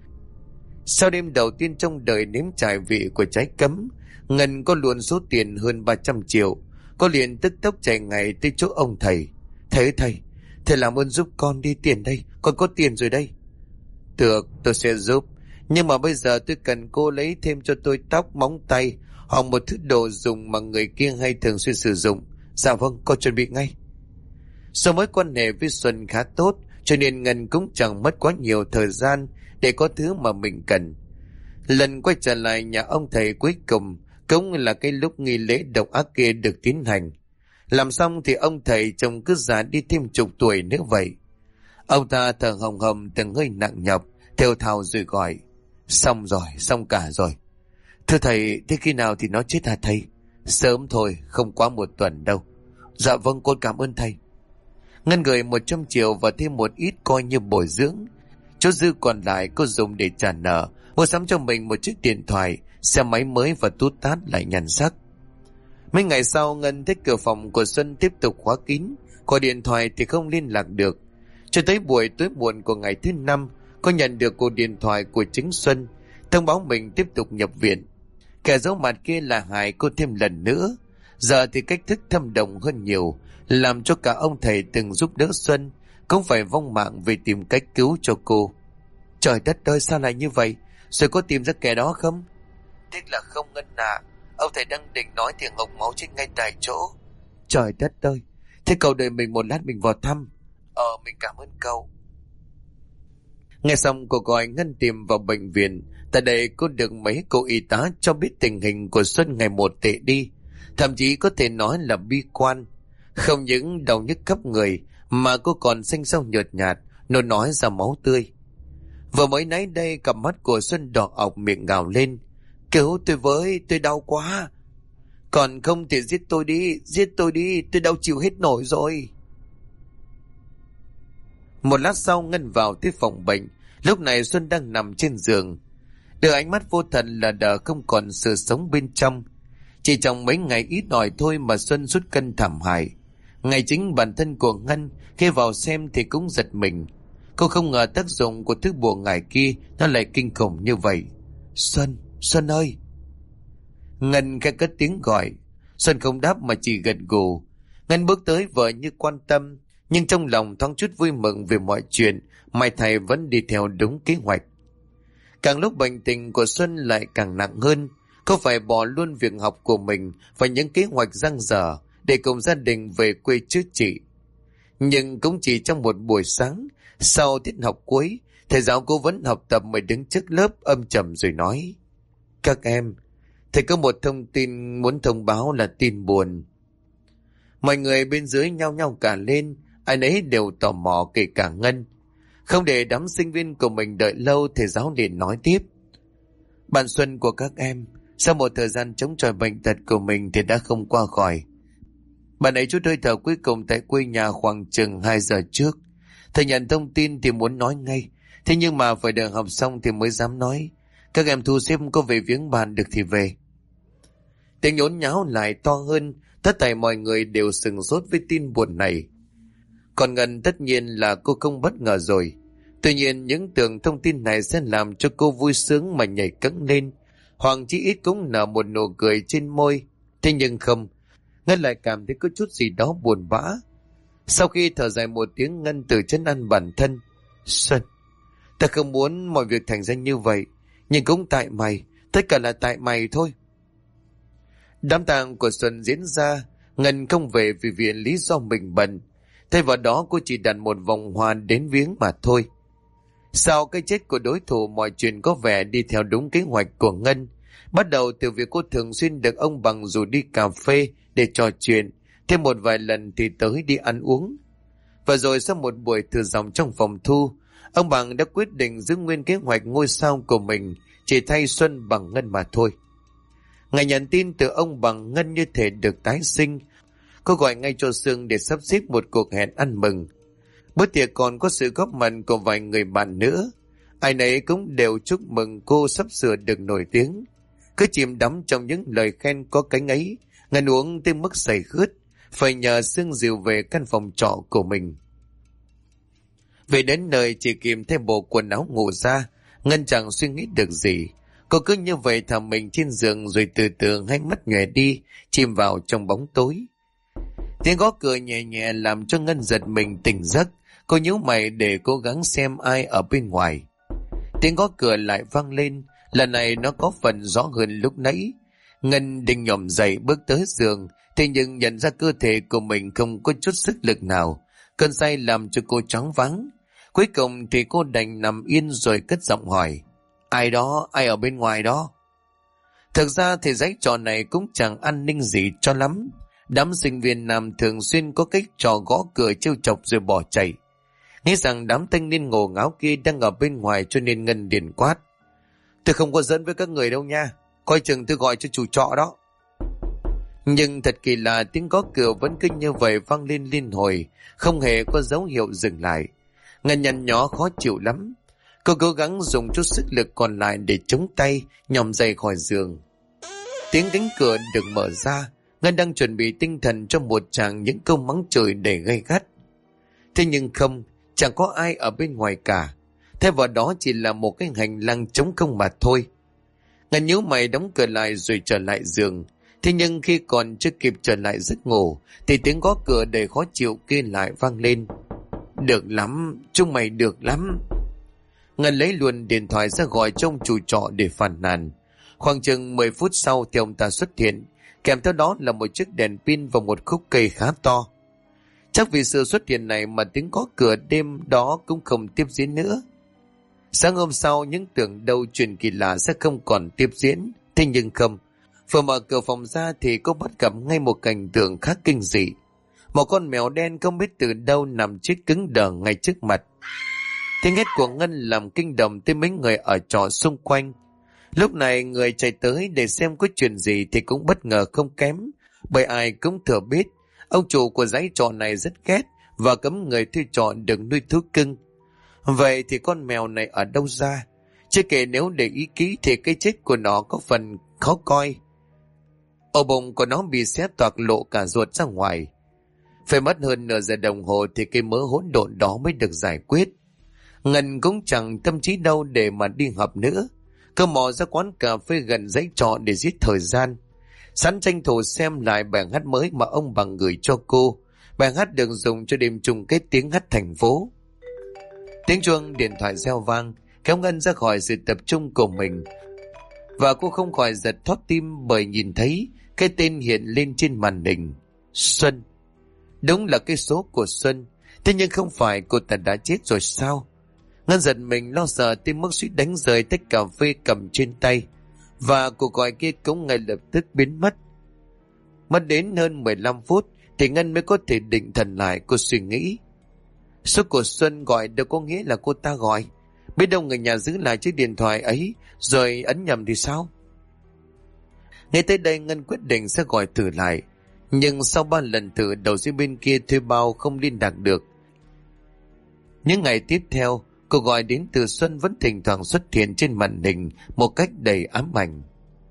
Sau đêm đầu tiên trong đời nếm trải vị của trái cấm, Ngân có luôn số tiền hơn 300 triệu. Cô liền tức tốc chạy ngay tới chỗ ông thầy. Thầy làm ơn giúp con đi, tiền đây, con có tiền rồi đây. Được, tôi sẽ giúp. Nhưng mà bây giờ tôi cần cô lấy thêm cho tôi tóc, móng tay, hoặc một thứ đồ dùng mà người kia hay thường xuyên sử dụng. Dạ vâng, con chuẩn bị ngay. Do mối quan hệ với Xuân khá tốt, cho nên Ngân cũng chẳng mất quá nhiều thời gian để có thứ mà mình cần. Lần quay trở lại nhà ông thầy cuối cùng cũng là cái lúc nghi lễ độc ác kia được tiến hành. Làm xong thì ông thầy trông cứ già đi thêm chục tuổi nữa vậy. Ông ta thở hồng hồng từng hơi nặng nhọc, thều thào rồi gọi. Xong rồi, xong cả rồi. Thưa thầy, thế khi nào thì nó chết hả thầy? Sớm thôi, không quá 1 tuần đâu. Dạ vâng, con cảm ơn thầy. Ngân gửi 100 triệu và thêm một ít coi như bồi dưỡng. Chỗ dư còn lại cô dùng để trả nợ, mua sắm cho mình một chiếc điện thoại, xe máy mới và tút tát lại nhan sắc. Mấy ngày sau, Ngân thấy cửa phòng của Xuân tiếp tục khóa kín, gọi điện thoại thì không liên lạc được. Cho tới buổi tối muộn của ngày thứ 5, cô nhận được cuộc điện thoại của chính Xuân, thông báo mình tiếp tục nhập viện. Kẻ giấu mặt kia là hại cô thêm lần nữa. Giờ thì cách thức thâm độc hơn nhiều, làm cho cả ông thầy từng giúp đỡ Xuân cũng phải vong mạng vì tìm cách cứu cho cô. Trời đất ơi, sao lại như vậy? Rồi có tìm ra kẻ đó không? Tiếc là không Ngân à. Ông thầy đang định nói thì ngọc máu chết ngay tại chỗ. Trời đất ơi, thế cậu đợi mình một lát mình vào thăm. Mình cảm ơn cậu. Nghe xong cuộc gọi, Ngân tìm vào bệnh viện. Tại đây cô được mấy cô y tá cho biết tình hình của Xuân ngày một tệ đi, thậm chí có thể nói là bi quan. Không những đau nhức khắp người mà cô còn xanh xao nhợt nhạt, nôn nói ra máu tươi. Vừa mới nãy đây, cặp mắt của Xuân đỏ ọc, miệng gào lên. Cứu tôi với, tôi đau quá. Còn không thì giết tôi đi, tôi đau chịu hết nổi rồi. Một lát sau, Ngân vào tới phòng bệnh. Lúc này Xuân đang nằm trên giường, đưa ánh mắt vô thần là đờ không còn sự sống bên trong. Chỉ trong mấy ngày ít ỏi thôi mà Xuân sút cân thảm hại. Ngay chính bản thân của Ngân khi vào xem thì cũng giật mình. Cô không ngờ tác dụng của thứ bùa ngải kia nó lại kinh khủng như vậy. Xuân ơi! Ngân khẽ cất tiếng gọi. Xuân không đáp mà chỉ gật gù. Ngân bước tới vợ như quan tâm, nhưng trong lòng thoáng chút vui mừng về mọi chuyện. Mai thầy vẫn đi theo đúng kế hoạch. Càng lúc bệnh tình của Xuân lại càng nặng hơn. Cô phải bỏ luôn việc học của mình và những kế hoạch dang dở để cùng gia đình về quê chữa trị. Nhưng cũng chỉ trong một buổi sáng, sau tiết học cuối, thầy giáo cố vấn học tập mới đứng trước lớp âm trầm rồi nói: "Các em, thầy có một thông tin muốn thông báo là tin buồn." Mọi người bên dưới nhao nhao cả lên, ai nấy đều tò mò kể cả Ngân. Không để đám sinh viên của mình đợi lâu, thầy giáo liền nói tiếp: "Bạn Xuân của các em, sau một thời gian chống chọi bệnh tật của mình thì đã không qua khỏi. Bạn ấy chút hơi thở cuối cùng tại quê nhà khoảng chừng 2 giờ trước. Thầy nhận thông tin thì muốn nói ngay, thế nhưng mà phải đợi học xong thì mới dám nói. Các em thu xếp có về viếng bạn được thì về." Tiếng nhốn nháo lại to hơn, tất thảy mọi người đều sửng sốt với tin buồn này. Còn Ngân tất nhiên là cô không bất ngờ rồi. Tuy nhiên những tưởng thông tin này sẽ làm cho cô vui sướng mà nhảy cẫng lên, hoặc chí ít cũng nở một nụ cười trên môi. Thế nhưng không, Ngân lại cảm thấy có chút gì đó buồn bã. Sau khi thở dài một tiếng, Ngân tự trấn an bản thân: "Xuân, ta không muốn mọi việc thành ra như vậy, nhưng cũng tại mày, tất cả là tại mày thôi." Đám tang của Xuân diễn ra, Ngân không về vì lý do mình bận. Thay vào đó cô chỉ đặt một vòng hoa đến viếng mà thôi. Sau cái chết của đối thủ, mọi chuyện có vẻ đi theo đúng kế hoạch của Ngân. Bắt đầu từ việc cô thường xuyên được ông Bằng rủ đi cà phê để trò chuyện, thêm một vài lần thì tới đi ăn uống. Và rồi sau một buổi thử giọng trong phòng thu, ông Bằng đã quyết định giữ nguyên kế hoạch ngôi sao của mình, chỉ thay Xuân bằng Ngân mà thôi. Ngày nhận tin từ ông Bằng, Ngân như thể được tái sinh. Cô gọi ngay cho Sương để sắp xếp một cuộc hẹn ăn mừng. Bữa tiệc còn có sự góp mặt của vài người bạn nữa. Ai nấy cũng đều chúc mừng cô sắp sửa được nổi tiếng. Cứ chìm đắm trong những lời khen có cánh ấy, Ngân uống tới mức say khướt, phải nhờ Sương dìu về căn phòng trọ của mình. Về đến nơi chỉ kịp thêm bộ quần áo ngủ ra, Ngân chẳng suy nghĩ được gì. Cô cứ như vậy thầm mình trên giường rồi từ từ hai mắt nhòe đi, chìm vào trong bóng tối. Tiếng gõ cửa nhẹ nhẹ làm cho Ngân giật mình tỉnh giấc. Cô nhíu mày để cố gắng xem ai ở bên ngoài. Tiếng gõ cửa lại vang lên, lần này nó có phần rõ hơn lúc nãy. Ngân định nhổm dậy bước tới giường, thế nhưng nhận ra cơ thể của mình không có chút sức lực nào. Cơn say làm cho cô choáng váng. Cuối cùng thì cô đành nằm yên rồi cất giọng hỏi: "Ai đó, ai ở bên ngoài đó?" Thực ra thì dãy trọ này cũng chẳng an ninh gì cho lắm. Đám sinh viên nam thường xuyên có cách trò gõ cửa trêu chọc rồi bỏ chạy. Nghĩ rằng đám thanh niên ngổ ngáo kia đang ở bên ngoài cho nên Ngân điền quát: "Tôi không có giỡn với các người đâu nha, coi chừng tôi gọi cho chủ trọ đó." Nhưng thật kỳ lạ, tiếng gõ cửa vẫn cứ như vậy vang lên liên hồi, không hề có dấu hiệu dừng lại. Ngân nhăn nhó khó chịu lắm. Cô cố gắng dùng chút sức lực còn lại để chống tay, nhòm dậy khỏi giường. Tiếng cánh cửa được mở ra. Ngân đang chuẩn bị tinh thần cho một tràng những câu mắng chửi để gay gắt. Thế nhưng không, chẳng có ai ở bên ngoài cả. Thay vào đó chỉ là một cái hành lang trống không mà thôi. Ngân nhíu mày đóng cửa lại rồi trở lại giường. Thế nhưng khi còn chưa kịp trở lại giấc ngủ thì tiếng gõ cửa đầy khó chịu kia lại vang lên: "Được lắm, chúng mày được lắm." Ngân lấy luôn điện thoại ra gọi cho ông chủ trọ để phàn nàn. Khoảng chừng 10 phút sau thì ông ta xuất hiện, kèm theo đó là một chiếc đèn pin và một khúc cây khá to. Chắc vì sự xuất hiện này mà tiếng gõ cửa đêm đó cũng không tiếp diễn nữa. Sáng hôm sau, những tưởng đâu chuyện kỳ lạ sẽ không còn tiếp diễn. Thế nhưng không, vừa mở cửa phòng ra thì cô bắt gặp ngay một cảnh tượng khá kinh dị. Một con mèo đen không biết từ đâu nằm chết cứng đờ ngay trước mặt. Tiếng hét của Ngân làm kinh động tới mấy người ở trọ xung quanh. Lúc này người chạy tới để xem có chuyện gì thì cũng bất ngờ không kém, bởi ai cũng thừa biết ông chủ của dãy trọ này rất ghét và cấm người thuê trọ được nuôi thú cưng. Vậy thì con mèo này ở đâu ra? Chưa kể nếu để ý kỹ thì cái chết của nó có phần khó coi. Ổ bụng của nó bị xé toạc lộ cả ruột ra ngoài. Phải mất hơn nửa giờ đồng hồ thì cái mớ hỗn độn đó mới được giải quyết. Ngân cũng chẳng tâm trí đâu để mà đi học nữa. Cô mò ra quán cà phê gần dãy trọ để giết thời gian. Sẵn tranh thủ xem lại bài hát mới mà ông Bằng gửi cho cô. Bài hát được dùng cho đêm chung kết tiếng hát thành phố. Tiếng chuông điện thoại reo vang, kéo Ngân ra khỏi sự tập trung của mình. Và cô không khỏi giật thót tim bởi nhìn thấy cái tên hiện lên trên màn hình. Xuân. Đúng là cái số của Xuân. Thế nhưng không phải cô ta đã chết rồi sao? Ngân giật mình lo sợ tim mức suýt đánh rơi tách cà phê cầm trên tay. Và cuộc gọi kia cũng ngay lập tức biến mất. Mất đến hơn 15 phút thì Ngân mới có thể định thần lại. Cô suy nghĩ, số của Xuân gọi đâu có nghĩa là cô ta gọi. Biết đâu người nhà giữ lại chiếc điện thoại ấy rồi ấn nhầm thì sao? Ngay tới đây Ngân quyết định sẽ gọi thử lại. Nhưng sau 3 lần thử, đầu dây bên kia thuê bao không liên lạc được. Những ngày tiếp theo, cuộc gọi đến từ Xuân vẫn thỉnh thoảng xuất hiện trên màn hình một cách đầy ám ảnh.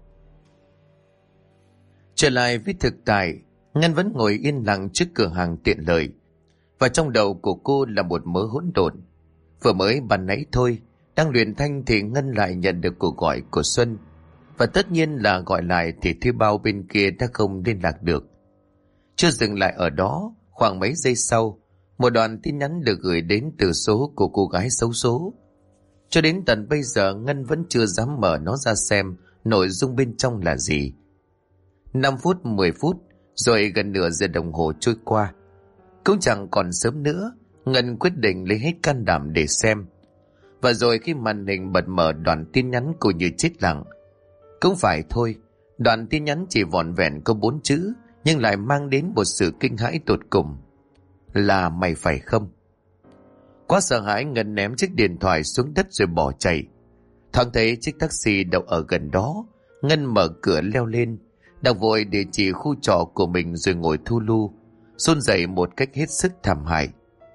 Trở lại với thực tại, Ngân vẫn ngồi yên lặng trước cửa hàng tiện lợi. Và trong đầu của cô là một mớ hỗn độn. Vừa mới ban nãy thôi, đang luyện thanh thì Ngân lại nhận được cuộc gọi của Xuân. Và tất nhiên là gọi lại thì thuê bao bên kia đã không liên lạc được. Chưa dừng lại ở đó, khoảng mấy giây sau, một đoạn tin nhắn được gửi đến từ số của cô gái xấu số. Cho đến tận bây giờ Ngân vẫn chưa dám mở nó ra xem nội dung bên trong là gì. 5 phút, 10 phút, rồi gần nửa giờ đồng hồ trôi qua. Cũng chẳng còn sớm nữa, Ngân quyết định lấy hết can đảm để xem. Và rồi khi màn hình bật mở đoạn tin nhắn cô như chết lặng. Cũng phải thôi, đoạn tin nhắn chỉ vỏn vẹn có 4 chữ, nhưng lại mang đến một sự kinh hãi tột cùng. Là mày phải không? Quá sợ hãi, Ngân ném chiếc điện thoại xuống đất rồi bỏ chạy. Thoáng thấy chiếc taxi đậu ở gần đó, Ngân mở cửa leo lên, đọc vội địa chỉ khu trọ của mình rồi ngồi thu lu, run rẩy một cách hết sức thảm hại.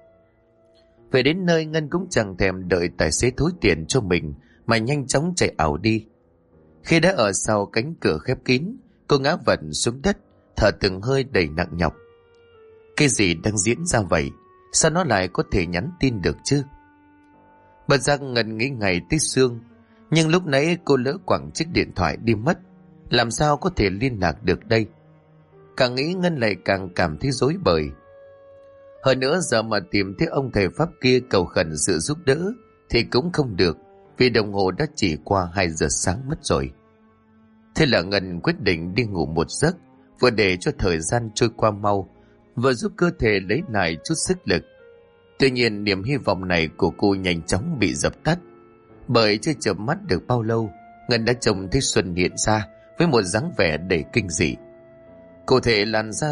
Về đến nơi, Ngân cũng chẳng thèm đợi tài xế thối tiền cho mình mà nhanh chóng chạy ảo đi. Khi đã ở sau cánh cửa khép kín, cô ngã vật xuống đất, thở từng hơi đầy nặng nhọc. Cái gì đang diễn ra vậy? Sao nó lại có thể nhắn tin được chứ? Bật giác Ngân nghĩ ngày tới xương. Nhưng lúc nãy cô lỡ quẳng chiếc điện thoại đi mất, làm sao có thể liên lạc được đây? Càng nghĩ Ngân lại càng cảm thấy rối bời. Hơn nữa giờ mà tìm thấy ông thầy Pháp kia cầu khẩn sự giúp đỡ thì cũng không được, vì đồng hồ đã chỉ qua 2 giờ sáng mất rồi. Thế là Ngân quyết định đi ngủ một giấc, vừa để cho thời gian trôi qua mau, vừa giúp cơ thể lấy lại chút sức lực. Tuy nhiên niềm hy vọng này của cô nhanh chóng bị dập tắt, bởi chưa chợp mắt được bao lâu, Ngân đã trông thấy Xuân hiện ra với một dáng vẻ đầy kinh dị. Cụ thể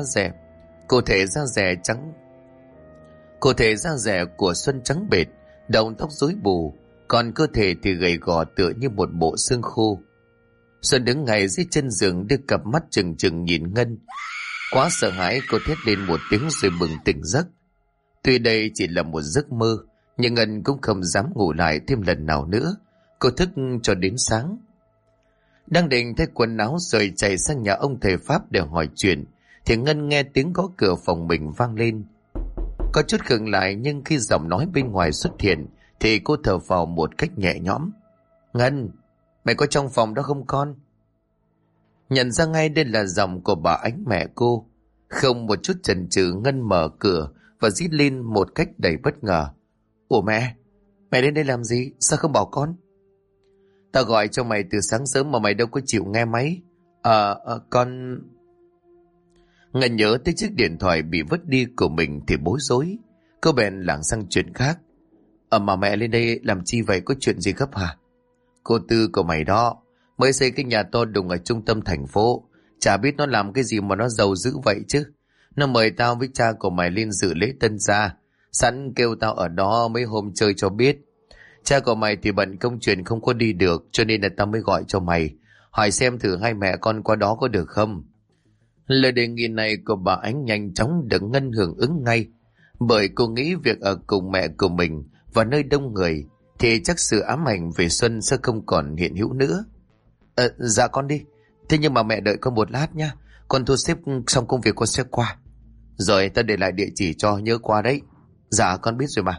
da rẻ của Xuân trắng bệt, đầu tóc rối bù, còn cơ thể thì gầy gò tựa như một bộ xương khô. Xuân đứng ngay dưới chân giường, đưa cặp mắt trừng trừng nhìn Ngân. Quá sợ hãi, cô thét lên một tiếng rồi bừng tỉnh giấc. Tuy đây chỉ là một giấc mơ, nhưng Ngân cũng không dám ngủ lại thêm lần nào nữa. Cô thức cho đến sáng. Đang định thay quần áo rồi chạy sang nhà ông thầy Pháp để hỏi chuyện, thì Ngân nghe tiếng gõ cửa phòng mình vang lên. Có chút khựng lại, nhưng khi giọng nói bên ngoài xuất hiện thì cô thở phào một cách nhẹ nhõm. Ngân, mày có trong phòng đó không con? Nhận ra ngay đây là giọng của bà Ánh, mẹ cô. Không một chút chần chừ, Ngân mở cửa và rít lên một cách đầy bất ngờ. Ủa mẹ đến đây làm gì? Sao không bảo con? Tao gọi cho mày từ sáng sớm mà mày đâu có chịu nghe máy. Con... Ngân nhớ tới chiếc điện thoại bị vứt đi của mình thì bối rối. Cô bèn lảng sang chuyện khác. Mà mẹ lên đây làm chi vậy, có chuyện gì gấp hả? Cô Tư của mày đó mới xây cái nhà to đùng ở trung tâm thành phố. Chả biết nó làm cái gì mà nó giàu dữ vậy chứ. Nó mời tao với cha của mày lên dự lễ tân gia, sẵn kêu tao ở đó mấy hôm chơi cho biết. Cha của mày thì bận công chuyện không có đi được, cho nên là tao mới gọi cho mày, hỏi xem thử hai mẹ con qua đó có được không. Lời đề nghị này của bà Ánh nhanh chóng được Ngân hưởng ứng ngay, bởi cô nghĩ việc ở cùng mẹ của mình và nơi đông người thì chắc sự ám ảnh về Xuân sẽ không còn hiện hữu nữa. Dạ con đi. Thế nhưng mà mẹ đợi con một lát nha, con thu xếp xong công việc con sẽ qua. Rồi ta để lại địa chỉ cho, nhớ qua đấy. Dạ con biết rồi mà.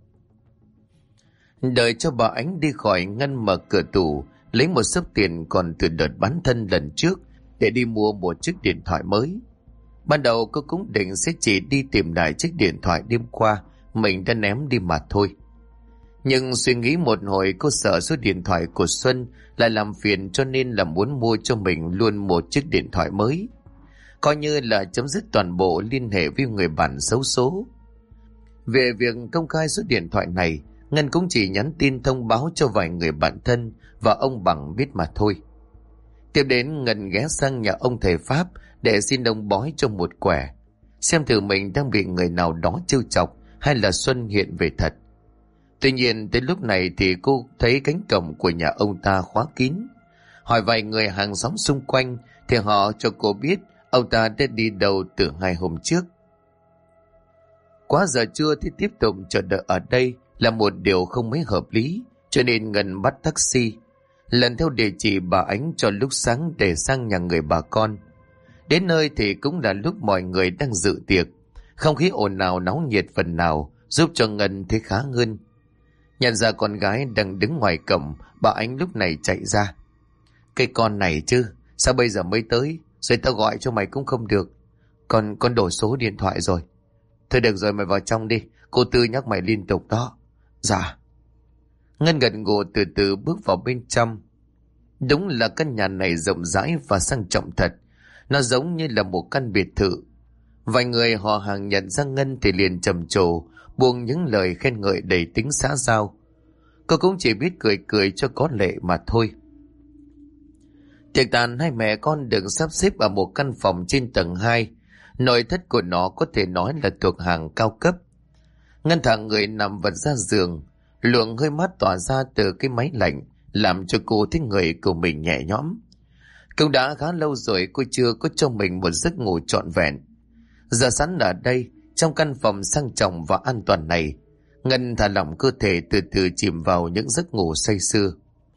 Đợi cho bà Ánh đi khỏi, Ngân mở cửa tủ lấy một xấp tiền còn từ đợt bán thân lần trước để đi mua một chiếc điện thoại mới. Ban đầu cô cũng định sẽ chỉ đi tìm lại chiếc điện thoại đêm qua mình đã ném đi mà thôi. Nhưng suy nghĩ một hồi cô sợ số điện thoại của Xuân lại làm phiền, cho nên là muốn mua cho mình luôn một chiếc điện thoại mới, coi như là chấm dứt toàn bộ liên hệ với người bạn xấu số. Về việc công khai số điện thoại này, Ngân cũng chỉ nhắn tin thông báo cho vài người bạn thân và ông Bằng biết mà thôi. Tiếp đến, Ngân ghé sang nhà ông thầy Pháp để xin ông bói cho một quẻ, xem thử mình đang bị người nào đó trêu chọc hay là Xuân hiện về thật. Tuy nhiên tới lúc này thì cô thấy cánh cổng của nhà ông ta khóa kín. Hỏi vài người hàng xóm xung quanh thì họ cho cô biết ông ta đã đi đâu từ 2 hôm trước. Quá giờ trưa thì tiếp tục chờ đợi ở đây là một điều không mấy hợp lý, cho nên Ngân bắt taxi lần theo địa chỉ bà Ánh cho lúc sáng để sang nhà người bà con. Đến nơi thì cũng là lúc mọi người đang dự tiệc, không khí ồn ào náo nhiệt phần nào giúp cho Ngân thấy khá hơn. Nhận ra con gái đang đứng ngoài cổng, bà Ánh lúc này chạy ra. Cái con này chứ, sao bây giờ mới tới, rồi tao gọi cho mày cũng không được. Con đổi số điện thoại rồi. Thôi được rồi, mày vào trong đi, cô Tư nhắc mày liên tục đó. Dạ. Ngân gật gù từ từ bước vào bên trong. Đúng là căn nhà này rộng rãi và sang trọng thật. Nó giống như là một căn biệt thự. Vài người họ hàng nhận ra Ngân thì liền trầm trồ, buông những lời khen ngợi đầy tính xã giao. Cô cũng chỉ biết cười cười cho có lệ mà thôi. Tiệc tàn, hai mẹ con được sắp xếp ở một căn phòng trên tầng 2. Nội thất của nó có thể nói là thuộc hàng cao cấp. Ngân thẳng người nằm vật ra giường, luồng hơi mát tỏa ra từ cái máy lạnh làm cho cô thấy người của mình nhẹ nhõm. Cũng đã khá lâu rồi cô chưa có cho mình một giấc ngủ trọn vẹn. Giờ sẵn ở đây, trong căn phòng sang trọng và an toàn này, Ngân thả lỏng cơ thể từ từ chìm vào những giấc ngủ say sưa.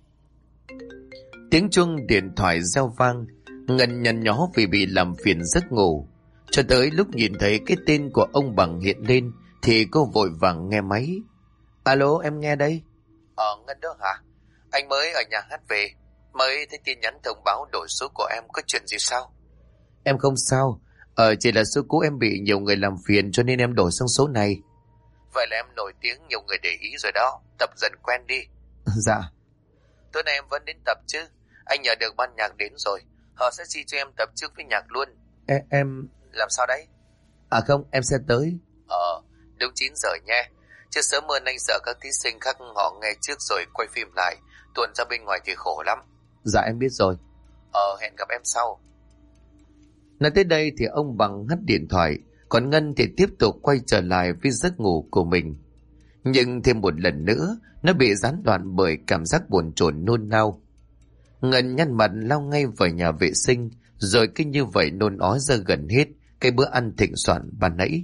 Tiếng chuông điện thoại reo vang, Ngân nhăn nhó vì bị làm phiền giấc ngủ. Cho tới lúc nhìn thấy cái tên của ông Bằng hiện lên thì cô vội vàng nghe máy. Alo, em nghe đây. Ngân đó hả? Anh mới ở nhà hát về, mới thấy tin nhắn thông báo đổi số của em, có chuyện gì sao? Em không sao, chỉ là số cũ em bị nhiều người làm phiền cho nên em đổi sang số này. Vậy là em nổi tiếng, nhiều người để ý rồi đó, tập dần quen đi. Dạ. Tối nay em vẫn đến tập chứ? Anh nhờ được ban nhạc đến rồi, họ sẽ chi cho em tập trước với nhạc luôn. Em... Làm sao đấy? À không, em sẽ tới. Đúng 9 giờ nha. Chứ sớm hơn anh sợ các thí sinh khác họ nghe trước rồi quay phim lại, tuần ra bên ngoài thì khổ lắm. Dạ em biết rồi. Hẹn gặp em sau. Nói tới đây thì ông Bằng ngắt điện thoại, còn Ngân thì tiếp tục quay trở lại với giấc ngủ của mình. Nhưng thêm một lần nữa, nó bị gián đoạn bởi cảm giác buồn chồn nôn nao. Ngân nhăn mặt lao ngay vào nhà vệ sinh, rồi cứ như vậy nôn ói ra gần hết cái bữa ăn thịnh soạn ban nãy.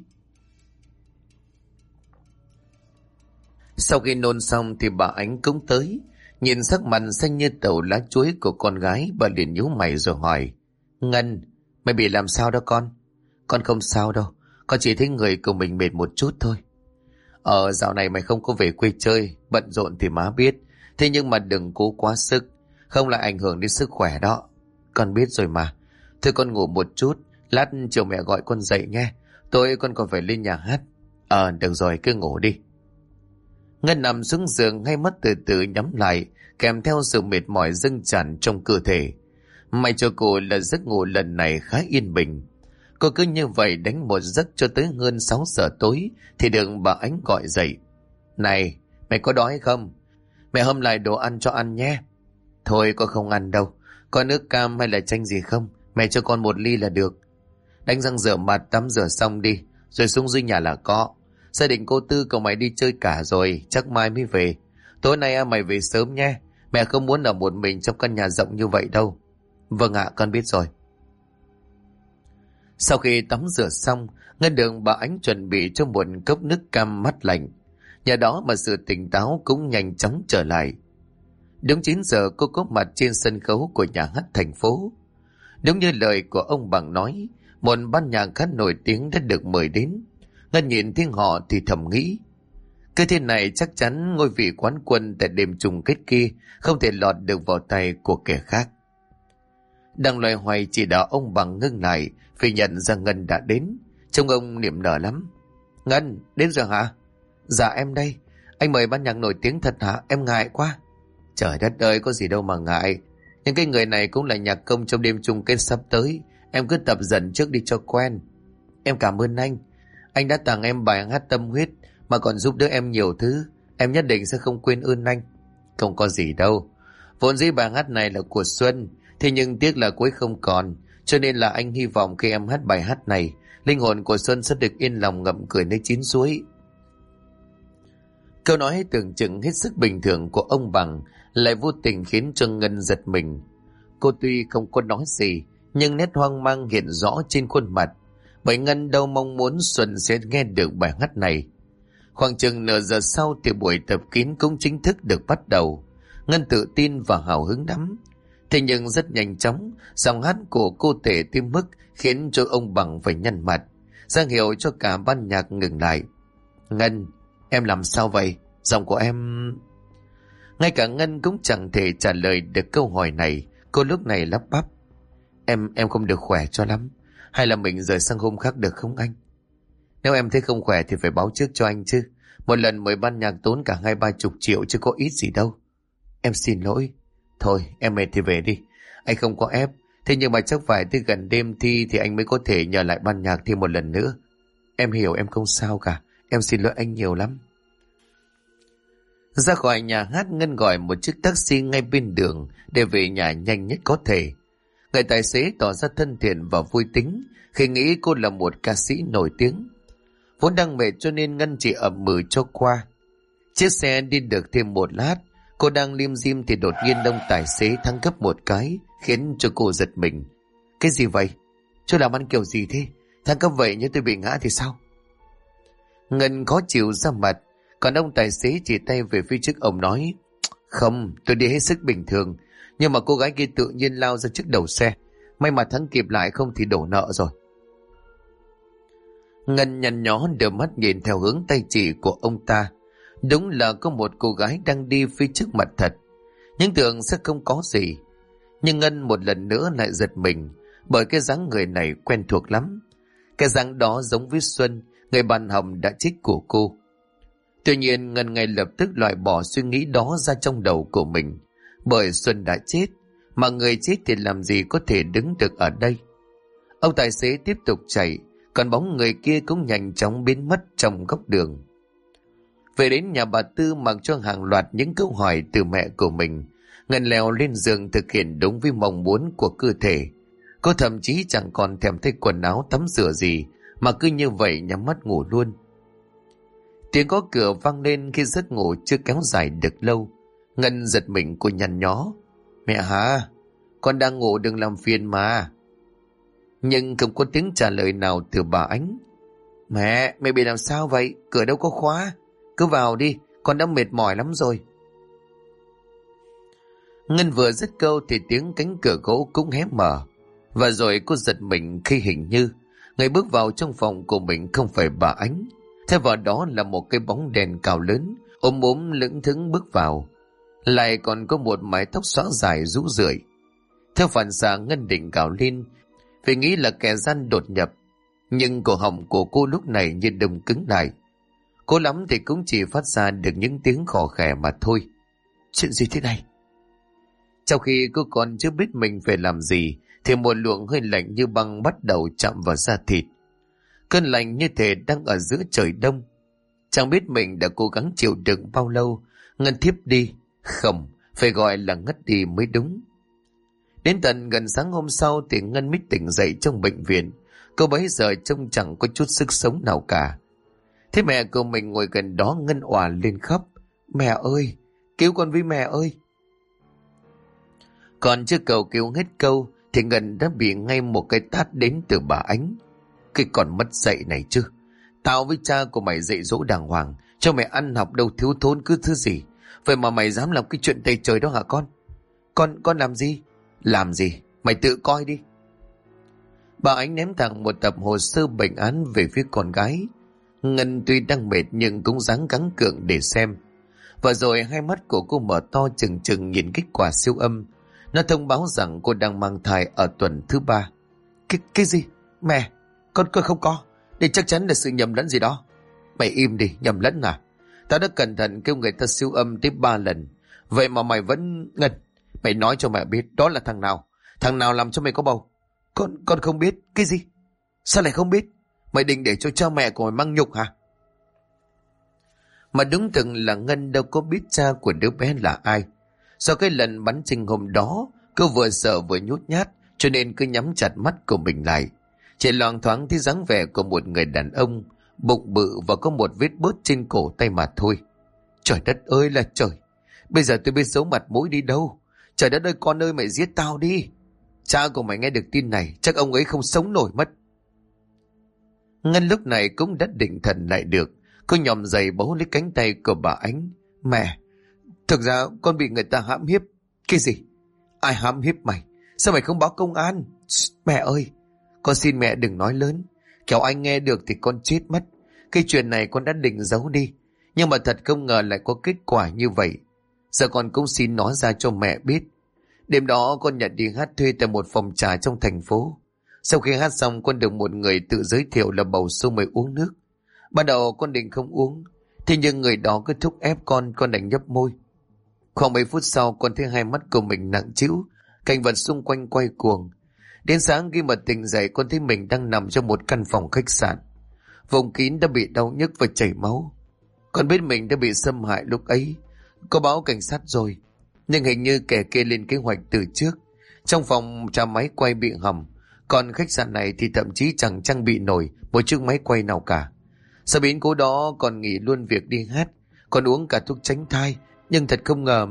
Sau khi nôn xong thì bà Ánh cũng tới. Nhìn sắc mặt xanh như tàu lá chuối của con gái, bà liền nhíu mày rồi hỏi. Ngân, mày bị làm sao đó con? Con không sao đâu, con chỉ thấy người của mình mệt một chút thôi. Dạo này mày không có về quê chơi, bận rộn thì má biết. Thế nhưng mà đừng cố quá sức, không lại ảnh hưởng đến sức khỏe đó. Con biết rồi mà. Thôi con ngủ một chút, lát chiều mẹ gọi con dậy nghe. Tối con còn phải lên nhà hát. Được rồi, cứ ngủ đi. Ngân nằm xuống giường, hai mắt từ từ nhắm lại, kèm theo sự mệt mỏi dâng tràn trong cơ thể. May cho cô là giấc ngủ lần này khá yên bình. Cô cứ như vậy đánh một giấc cho tới hơn 6 giờ tối thì được bà Ánh gọi dậy. Này, mày có đói không? Mẹ hâm lại đồ ăn cho ăn nhé. Thôi con không ăn đâu. Có nước cam hay là chanh gì không? Mẹ cho con 1 ly là được. Đánh răng rửa mặt, tắm rửa xong đi, rồi xuống dưới nhà là có. Gia đình cô Tư cậu mày đi chơi cả rồi, chắc mai mới về. Tối nay mày về sớm nhé. Mẹ không muốn ở một mình trong căn nhà rộng như vậy đâu. Vâng ạ, con biết rồi. Sau khi tắm rửa xong, Ngân được bà Ánh chuẩn bị cho một cốc nước cam mát lạnh. Nhờ đó mà sự tỉnh táo cũng nhanh chóng trở lại. Đúng 9 giờ cô có mặt trên sân khấu của nhà hát thành phố. Đúng như lời của ông Bằng nói, một ban nhạc khá nổi tiếng đã được mời đến. Ngân nhìn tiếng họ thì thầm nghĩ, cái thế này chắc chắn ngôi vị quán quân tại đêm chung kết kia không thể lọt được vào tay của kẻ khác. Đang loay hoay chỉ đạo ông Bằng ngưng lại vì nhận ra Ngân đã đến. Trông ông niềm nở lắm. Ngân, đến rồi hả? Dạ em đây. Anh mời ban nhạc nổi tiếng thật hả? Em ngại quá. Trời đất ơi, có gì đâu mà ngại. Nhưng cái người này cũng là nhạc công trong đêm chung kết sắp tới. Em cứ tập dần trước đi cho quen. Em cảm ơn anh. Anh đã tặng em bài hát tâm huyết mà còn giúp đỡ em nhiều thứ. Em nhất định sẽ không quên ơn anh. Không có gì đâu. Vốn dĩ bài hát này là của Xuân, thế nhưng tiếc là cô ấy không còn. Cho nên là anh hy vọng khi em hát bài hát này, linh hồn của Xuân sẽ được yên lòng ngậm cười nơi chín suối. Câu nói tưởng chừng hết sức bình thường của ông Bằng lại vô tình khiến cho Ngân giật mình. Cô tuy không có nói gì, nhưng nét hoang mang hiện rõ trên khuôn mặt, bởi Ngân đâu mong muốn Xuân sẽ nghe được bài hát này. Khoảng chừng nửa giờ sau thì buổi tập kín cũng chính thức được bắt đầu. Ngân tự tin và hào hứng lắm. Thế nhưng rất nhanh chóng, giọng hát của cô tệ tới mức khiến cho ông Bằng phải nhăn mặt, ra hiệu cho cả ban nhạc ngừng lại. Ngân, em làm sao vậy? Giọng của em... Ngay cả Ngân cũng chẳng thể trả lời được câu hỏi này. Cô lúc này lắp bắp. Em không được khỏe cho lắm. Hay là mình rời sang hôm khác được không anh? Nếu em thấy không khỏe thì phải báo trước cho anh chứ. Một lần mời ban nhạc tốn cả 20-30 triệu chứ có ít gì đâu. Em xin lỗi. Thôi em mệt thì về đi. Anh không có ép. Thế nhưng mà chắc phải tới gần đêm thi thì anh mới có thể nhờ lại ban nhạc thêm một lần nữa. Em hiểu, em không sao cả. Em xin lỗi anh nhiều lắm. Ra khỏi nhà hát, Ngân gọi một chiếc taxi ngay bên đường để về nhà nhanh nhất có thể. Người tài xế tỏ ra thân thiện và vui tính khi nghĩ cô là một ca sĩ nổi tiếng. Vốn đang mệt cho nên Ngân chỉ ậm ừ cho qua. Chiếc xe đi được thêm một lát, cô đang lim dim thì đột nhiên ông tài xế thắng gấp một cái khiến cho cô giật mình. Cái gì vậy? Chú làm ăn kiểu gì thế? Thắng cấp vậy như tôi bị ngã thì sao? Ngân khó chịu ra mặt, còn ông tài xế chỉ tay về phía trước ông nói: Không, tôi đi hết sức bình thường, nhưng mà cô gái kia tự nhiên lao ra trước đầu xe. May mà Thắng kịp lại, không thì đổ nợ rồi. Ngân nhăn nhó đưa mắt nhìn theo hướng tay chỉ của ông ta. Đúng là có một cô gái đang đi phía trước mặt thật, nhưng tưởng sẽ không có gì. Nhưng Ngân một lần nữa lại giật mình, bởi cái dáng người này quen thuộc lắm. Cái dáng đó giống với Xuân, người bạn Hồng đã chết của cô. Tuy nhiên Ngân ngay lập tức loại bỏ suy nghĩ đó ra trong đầu của mình, bởi Xuân đã chết, mà người chết thì làm gì có thể đứng được ở đây. Ông tài xế tiếp tục chạy, còn bóng người kia cũng nhanh chóng biến mất trong góc đường. Về đến nhà bà Tư, mặc cho hàng loạt những câu hỏi từ mẹ của mình, Ngân leo lên giường thực hiện đúng với mong muốn của cơ thể. Cô thậm chí chẳng còn thèm thay quần áo tắm rửa gì, mà cứ như vậy nhắm mắt ngủ luôn. Tiếng gõ cửa vang lên khi giấc ngủ chưa kéo dài được lâu. Ngân giật mình, cô nhăn nhó: Mẹ hả? Con đang ngủ, đừng làm phiền mà. Nhưng không có tiếng trả lời nào từ bà Ánh. Mẹ bị làm sao vậy? Cửa đâu có khóa. Cứ vào đi, con đã mệt mỏi lắm rồi. Ngân vừa dứt câu thì tiếng cánh cửa gỗ cũng hé mở. Và rồi cô giật mình khi hình như người bước vào trong phòng của mình không phải bà Ánh. Thay vào đó là một cái bóng đèn cao lớn, ôm lững thững bước vào. Lại còn có một mái tóc xõa dài rũ rượi. Theo phản xạ Ngân định gào lên vì nghĩ là kẻ gian đột nhập. Nhưng cổ họng của cô lúc này như đông cứng lại. Cố lắm thì cũng chỉ phát ra được những tiếng khò khè mà thôi. Chuyện gì thế này? Trong khi cô còn chưa biết mình phải làm gì thì một luồng hơi lạnh như băng bắt đầu chạm vào da thịt. Cơn lạnh như thể đang ở giữa trời đông. Chẳng biết mình đã cố gắng chịu đựng bao lâu, Ngân thiếp đi. Không, phải gọi là ngất đi mới đúng. Đến tận gần sáng hôm sau thì Ngân mới tỉnh dậy trong bệnh viện. Cô bấy giờ trông chẳng có chút sức sống nào cả. Thế mẹ của mình ngồi gần đó, Ngân òa lên khóc: Mẹ ơi, cứu con với mẹ ơi. Còn chưa cầu cứu hết câu thì Ngân đã bị ngay một cái tát đến từ bà Ánh. Cái còn mất dạy này chứ. Tao với cha của mày dạy dỗ đàng hoàng, cho mày ăn học đâu thiếu thốn cứ thứ gì. Vậy mà mày dám làm cái chuyện tày trời đó hả con? Con làm gì? Làm gì? Mày tự coi đi. Bà Ánh ném thẳng một tập hồ sơ bệnh án về phía con gái. Ngân tuy đang mệt nhưng cũng ráng gắng gượng để xem. Và rồi hai mắt của cô mở to trừng trừng nhìn kết quả siêu âm. Nó thông báo rằng cô đang mang thai ở tuần thứ 3. Cái gì? Mẹ, con không có. Đây chắc chắn là sự nhầm lẫn gì đó. Mày im đi, nhầm lẫn à? Tao đã cẩn thận kêu người ta siêu âm tới 3 lần. Vậy mà mày vẫn... Ngân, mày nói cho mẹ biết đó là thằng nào? Thằng nào làm cho mày có bầu? Con không biết. Cái gì? Sao lại không biết? Mày định để cho cha mẹ của mày mang nhục hả? Mà đúng thực là Ngân đâu có biết cha của đứa bé là ai. Sau cái lần bắn Trinh hôm đó, cô vừa sợ vừa nhút nhát, cho nên cứ nhắm chặt mắt của mình lại. Chỉ loáng thoáng thấy dáng vẻ của một người đàn ông, bụng bự và có một vết bớt trên cổ tay mà thôi. Trời đất ơi là trời! Bây giờ tôi biết giấu mặt mũi đi đâu. Trời đất ơi, con ơi, mày giết tao đi! Cha của mày nghe được tin này, chắc ông ấy không sống nổi mất. Ngân lúc này cũng đã định thần lại được. Cô nhòm dậy bấu lấy cánh tay của bà Ánh. Mẹ, thực ra con bị người ta hãm hiếp. Cái gì? Ai hãm hiếp mày? Sao mày không báo công an? Mẹ ơi, con xin mẹ đừng nói lớn. Kẻo anh nghe được thì con chết mất. Cái chuyện này con đã định giấu đi, nhưng mà thật không ngờ lại có kết quả như vậy. Giờ con cũng xin nói ra cho mẹ biết. Đêm đó con nhận đi hát thuê tại một phòng trà trong thành phố. Sau khi hát xong, con được một người tự giới thiệu là bầu xô mời uống nước. Ban đầu con định không uống, thế nhưng người đó cứ thúc ép con đành nhấp môi. Khoảng mấy phút sau, con thấy hai mắt của mình nặng trĩu, cảnh vật xung quanh quay cuồng. Đến sáng khi mà tỉnh dậy, con thấy mình đang nằm trong một căn phòng khách sạn. Vùng kín đã bị đau nhức và chảy máu. Con biết mình đã bị xâm hại lúc ấy, có báo cảnh sát rồi, nhưng hình như kẻ kia lên kế hoạch từ trước. Trong phòng trà máy quay bị hỏng, còn khách sạn này thì thậm chí chẳng trang bị nổi một chiếc máy quay nào cả. Sau biến cố đó, còn nghỉ luôn việc đi hát, còn uống cả thuốc tránh thai, nhưng thật không ngờ.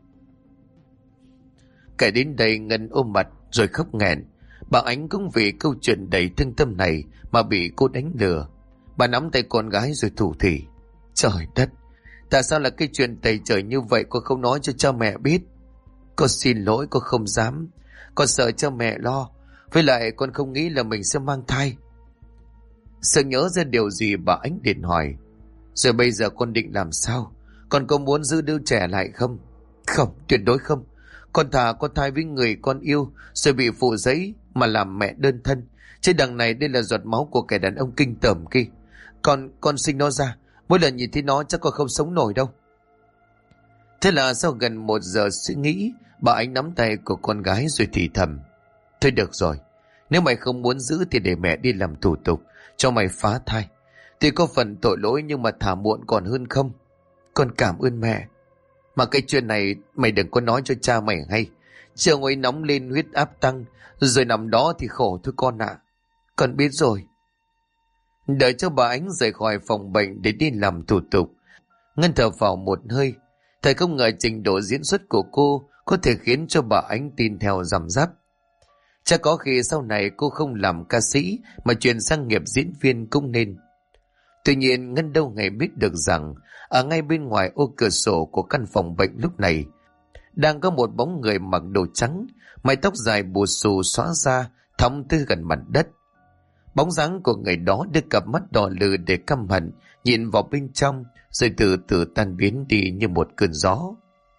Kể đến đây, Ngân ôm mặt rồi khóc nghẹn. Bà Ánh cũng vì câu chuyện đầy thương tâm này mà bị cô đánh lừa. Bà nắm tay con gái rồi thủ thỉ. Trời đất, tại sao là cái chuyện tày trời như vậy con không nói cho cha mẹ biết? Con xin lỗi, con không dám. Con sợ cha mẹ lo. Với lại con không nghĩ là mình sẽ mang thai. Sợ nhớ ra điều gì, bà Ánh điện hỏi. Rồi bây giờ con định làm sao? Con có muốn giữ đứa trẻ lại không? Không, tuyệt đối không. Con thà con thai với người con yêu rồi bị phụ giấy mà làm mẹ đơn thân. Chứ đằng này đây là giọt máu của kẻ đàn ông kinh tởm kia. Con sinh nó ra, mỗi lần nhìn thấy nó chắc con không sống nổi đâu. Thế là sau gần 1 giờ suy nghĩ, bà Ánh nắm tay của con gái rồi thì thầm. Thôi được rồi, nếu mày không muốn giữ thì để mẹ đi làm thủ tục cho mày phá thai. Tuy có phần tội lỗi nhưng mà thả muộn còn hơn không. Con cảm ơn mẹ. Mà cái chuyện này mày đừng có nói cho cha mày hay. Chờ ông ấy nóng lên huyết áp tăng, rồi nằm đó thì khổ thôi con ạ. Con biết rồi. Đợi cho bà Ánh rời khỏi phòng bệnh để đi làm thủ tục, Ngân thở vào một hơi. Thầy không ngờ trình độ diễn xuất của cô có thể khiến cho bà Ánh tin theo rằm rắp. Chắc có khi sau này cô không làm ca sĩ mà chuyển sang nghiệp diễn viên cũng nên. Tuy nhiên Ngân đâu ngày biết được rằng ở ngay bên ngoài ô cửa sổ của căn phòng bệnh lúc này đang có một bóng người mặc đồ trắng, mái tóc dài bù xù xõa ra thõng tới gần mặt đất. Bóng dáng của người đó đưa cặp mắt đỏ lừ để căm hận nhìn vào bên trong, rồi từ từ tan biến đi như một cơn gió.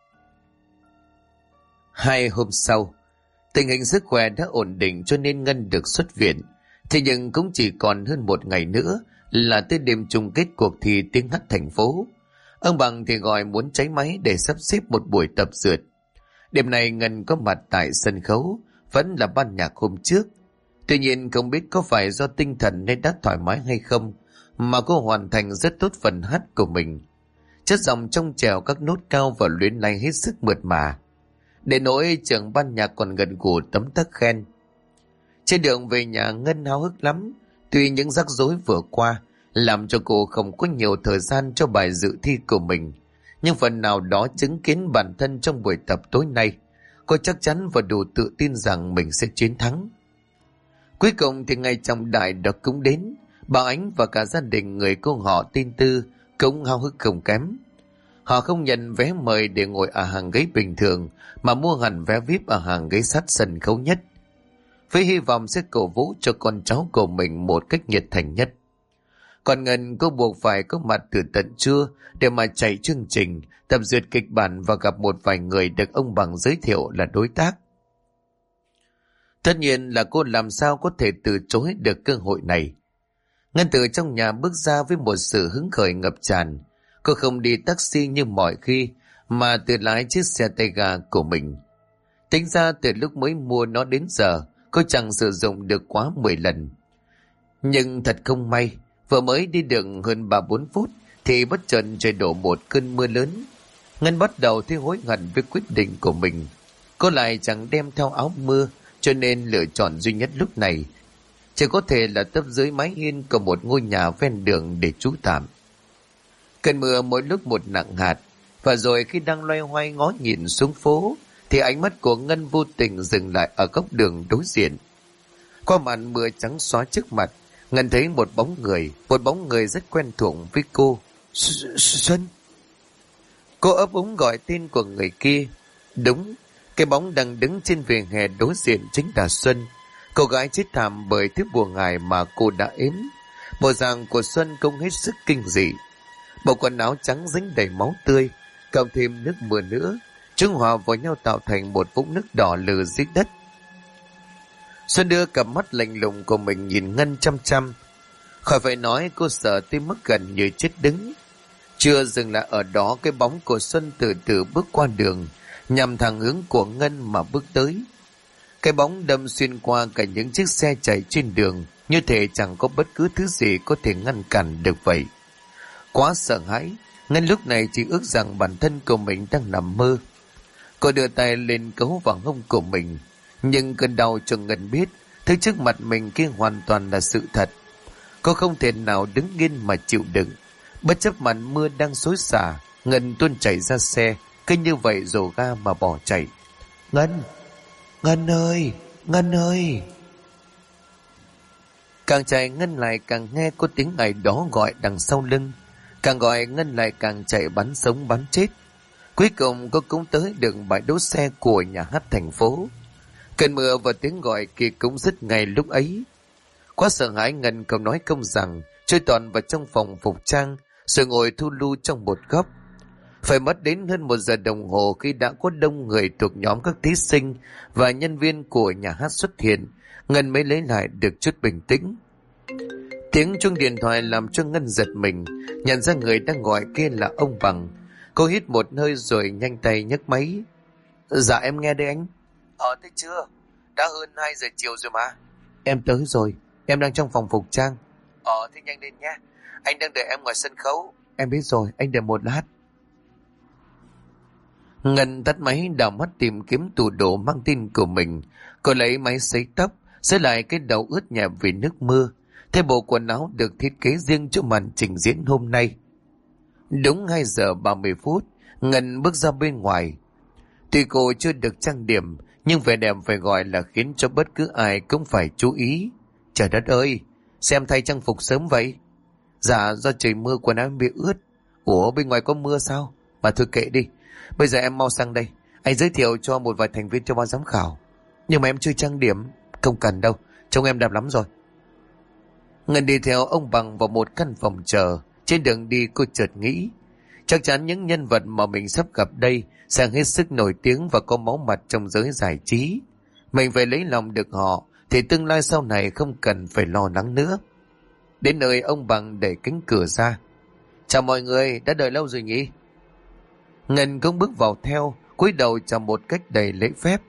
2 hôm sau, tình hình sức khỏe đã ổn định cho nên Ngân được xuất viện. Thế nhưng cũng chỉ còn hơn 1 ngày nữa là tới đêm chung kết cuộc thi tiếng hát thành phố. Ông Bằng thì gọi muốn cháy máy để sắp xếp một buổi tập dượt. Đêm này Ngân có mặt tại sân khấu, vẫn là ban nhạc hôm trước. Tuy nhiên không biết có phải do tinh thần nên đã thoải mái hay không, mà cô hoàn thành rất tốt phần hát của mình. Chất giọng trong trẻo, các nốt cao và luyến lay hết sức mượt mà. Để nỗi trưởng ban nhạc còn gần gù tấm tắc khen. Trên đường về nhà, Ngân háo hức lắm. Tuy những rắc rối vừa qua làm cho cô không có nhiều thời gian cho bài dự thi của mình, nhưng phần nào đó chứng kiến bản thân trong buổi tập tối nay, cô chắc chắn và đủ tự tin rằng mình sẽ chiến thắng. Cuối cùng thì ngày trọng đại đó cũng đến. Bà Ánh và cả gia đình người cô họ tên Tư cũng háo hức không kém. Họ không nhận vé mời để ngồi ở hàng ghế bình thường, mà mua hẳn vé VIP ở hàng ghế sát sân khấu nhất, với hy vọng sẽ cổ vũ cho con cháu của mình một cách nhiệt thành nhất. Còn Ngân, cô buộc phải có mặt từ tận trưa để mà chạy chương trình, tập duyệt kịch bản và gặp một vài người được ông Bằng giới thiệu là đối tác. Tất nhiên là cô làm sao có thể từ chối được cơ hội này. Ngân từ trong nhà bước ra với một sự hứng khởi ngập tràn. Cô không đi taxi như mọi khi, mà tự lái chiếc xe tay ga của mình. Tính ra từ lúc mới mua nó đến giờ, cô chẳng sử dụng được quá 10 lần. Nhưng thật không may, vừa mới đi được hơn 3-4 phút thì bất chợt trời đổ một cơn mưa lớn. Ngân bắt đầu thấy hối hận với quyết định của mình. Cô lại chẳng đem theo áo mưa, cho nên lựa chọn duy nhất lúc này chỉ có thể là tấp dưới mái hiên của một ngôi nhà ven đường để trú tạm. Cơn mưa mỗi lúc một nặng hạt, và rồi khi đang loay hoay ngó nhìn xuống phố thì ánh mắt của Ngân vô tình dừng lại ở góc đường đối diện. Qua màn mưa trắng xóa trước mặt, Ngân thấy một bóng người rất quen thuộc với cô. Xuân. Cô ấp úng gọi tên của người kia. Đúng, cái bóng đang đứng trên vỉa hè đối diện chính là Xuân, cô gái chết thảm bởi thứ bùa ngải mà cô đã ếm. Bộ dạng của Xuân cũng hết sức kinh dị. Bộ quần áo trắng dính đầy máu tươi, cộng thêm nước mưa nữa, chúng hòa vào nhau tạo thành một vũng nước đỏ lừ dưới đất. Xuân đưa cặp mắt lạnh lùng của mình nhìn Ngân chăm chăm. Khỏi phải nói, cô sợ tới mức gần như chết đứng. Chưa dừng lại ở đó, cái bóng của Xuân từ từ bước qua đường, nhằm thẳng hướng của Ngân mà bước tới. Cái bóng đâm xuyên qua cả những chiếc xe chạy trên đường, như thể chẳng có bất cứ thứ gì có thể ngăn cản được vậy. Quá sợ hãi, Ngân lúc này chỉ ước rằng bản thân của mình đang nằm mơ. Cô đưa tay lên cấu vào hông của mình, nhưng cơn đau cho Ngân biết thứ trước mặt mình kia hoàn toàn là sự thật. Cô không thể nào đứng yên mà chịu đựng. Bất chấp màn mưa đang xối xả, Ngân tuôn chạy ra xe, cứ như vậy rồ ga mà bỏ chạy. Ngân! Ngân ơi! Ngân ơi! Càng chạy Ngân lại càng nghe có tiếng ai đó gọi đằng sau lưng. Càng gọi Ngân lại càng chạy bắn sống bắn chết. Cuối cùng cô cũng tới được bãi đỗ xe của nhà hát thành phố. Cơn mưa và tiếng gọi kia cũng dứt ngay lúc ấy. Quá sợ hãi, Ngân không nói không rằng, trôi toàn vào trong phòng phục trang, rồi ngồi thu lu trong một góc. Phải mất đến hơn 1 giờ đồng hồ khi đã có đông người thuộc nhóm các thí sinh và nhân viên của nhà hát xuất hiện, Ngân mới lấy lại được chút bình tĩnh. Tiếng chuông điện thoại làm cho Ngân giật mình, nhận ra người đang gọi kia là ông Bằng. Cô hít một hơi rồi nhanh tay nhấc máy. Dạ em nghe đây anh. Thấy chưa? Đã hơn 2 giờ chiều rồi mà. Em tới rồi, em đang trong phòng phục trang. Thế nhanh lên nha, anh đang đợi em ngoài sân khấu. Em biết rồi, anh đợi một lát. Ngân tắt máy, đảo mắt tìm kiếm tủ đồ mang tin của mình. Cô lấy máy sấy tóc, xới lại cái đầu ướt nhẹp vì nước mưa. Thay bộ quần áo được thiết kế riêng cho màn trình diễn hôm nay. Đúng 2 giờ 30 phút, Ngân bước ra bên ngoài. Tuy cô chưa được trang điểm, nhưng vẻ đẹp phải gọi là khiến cho bất cứ ai cũng phải chú ý. Trời đất ơi, xem thay trang phục sớm vậy. Dạ, do trời mưa quần áo bị ướt. Ủa, bên ngoài có mưa sao? Mà thôi kệ đi, bây giờ em mau sang đây, anh giới thiệu cho một vài thành viên cho ban giám khảo. Nhưng mà em chưa trang điểm. Không cần đâu, trông em đẹp lắm rồi. Ngân đi theo ông Bằng vào một căn phòng chờ. Trên đường đi cô chợt nghĩ, chắc chắn những nhân vật mà mình sắp gặp đây sẽ hết sức nổi tiếng và có máu mặt trong giới giải trí. Mình phải lấy lòng được họ thì tương lai sau này không cần phải lo lắng nữa. Đến nơi, ông Bằng đẩy cánh cửa ra. Chào mọi người, đã đợi lâu rồi nhỉ? Ngân cũng bước vào theo, cúi đầu chào một cách đầy lễ phép.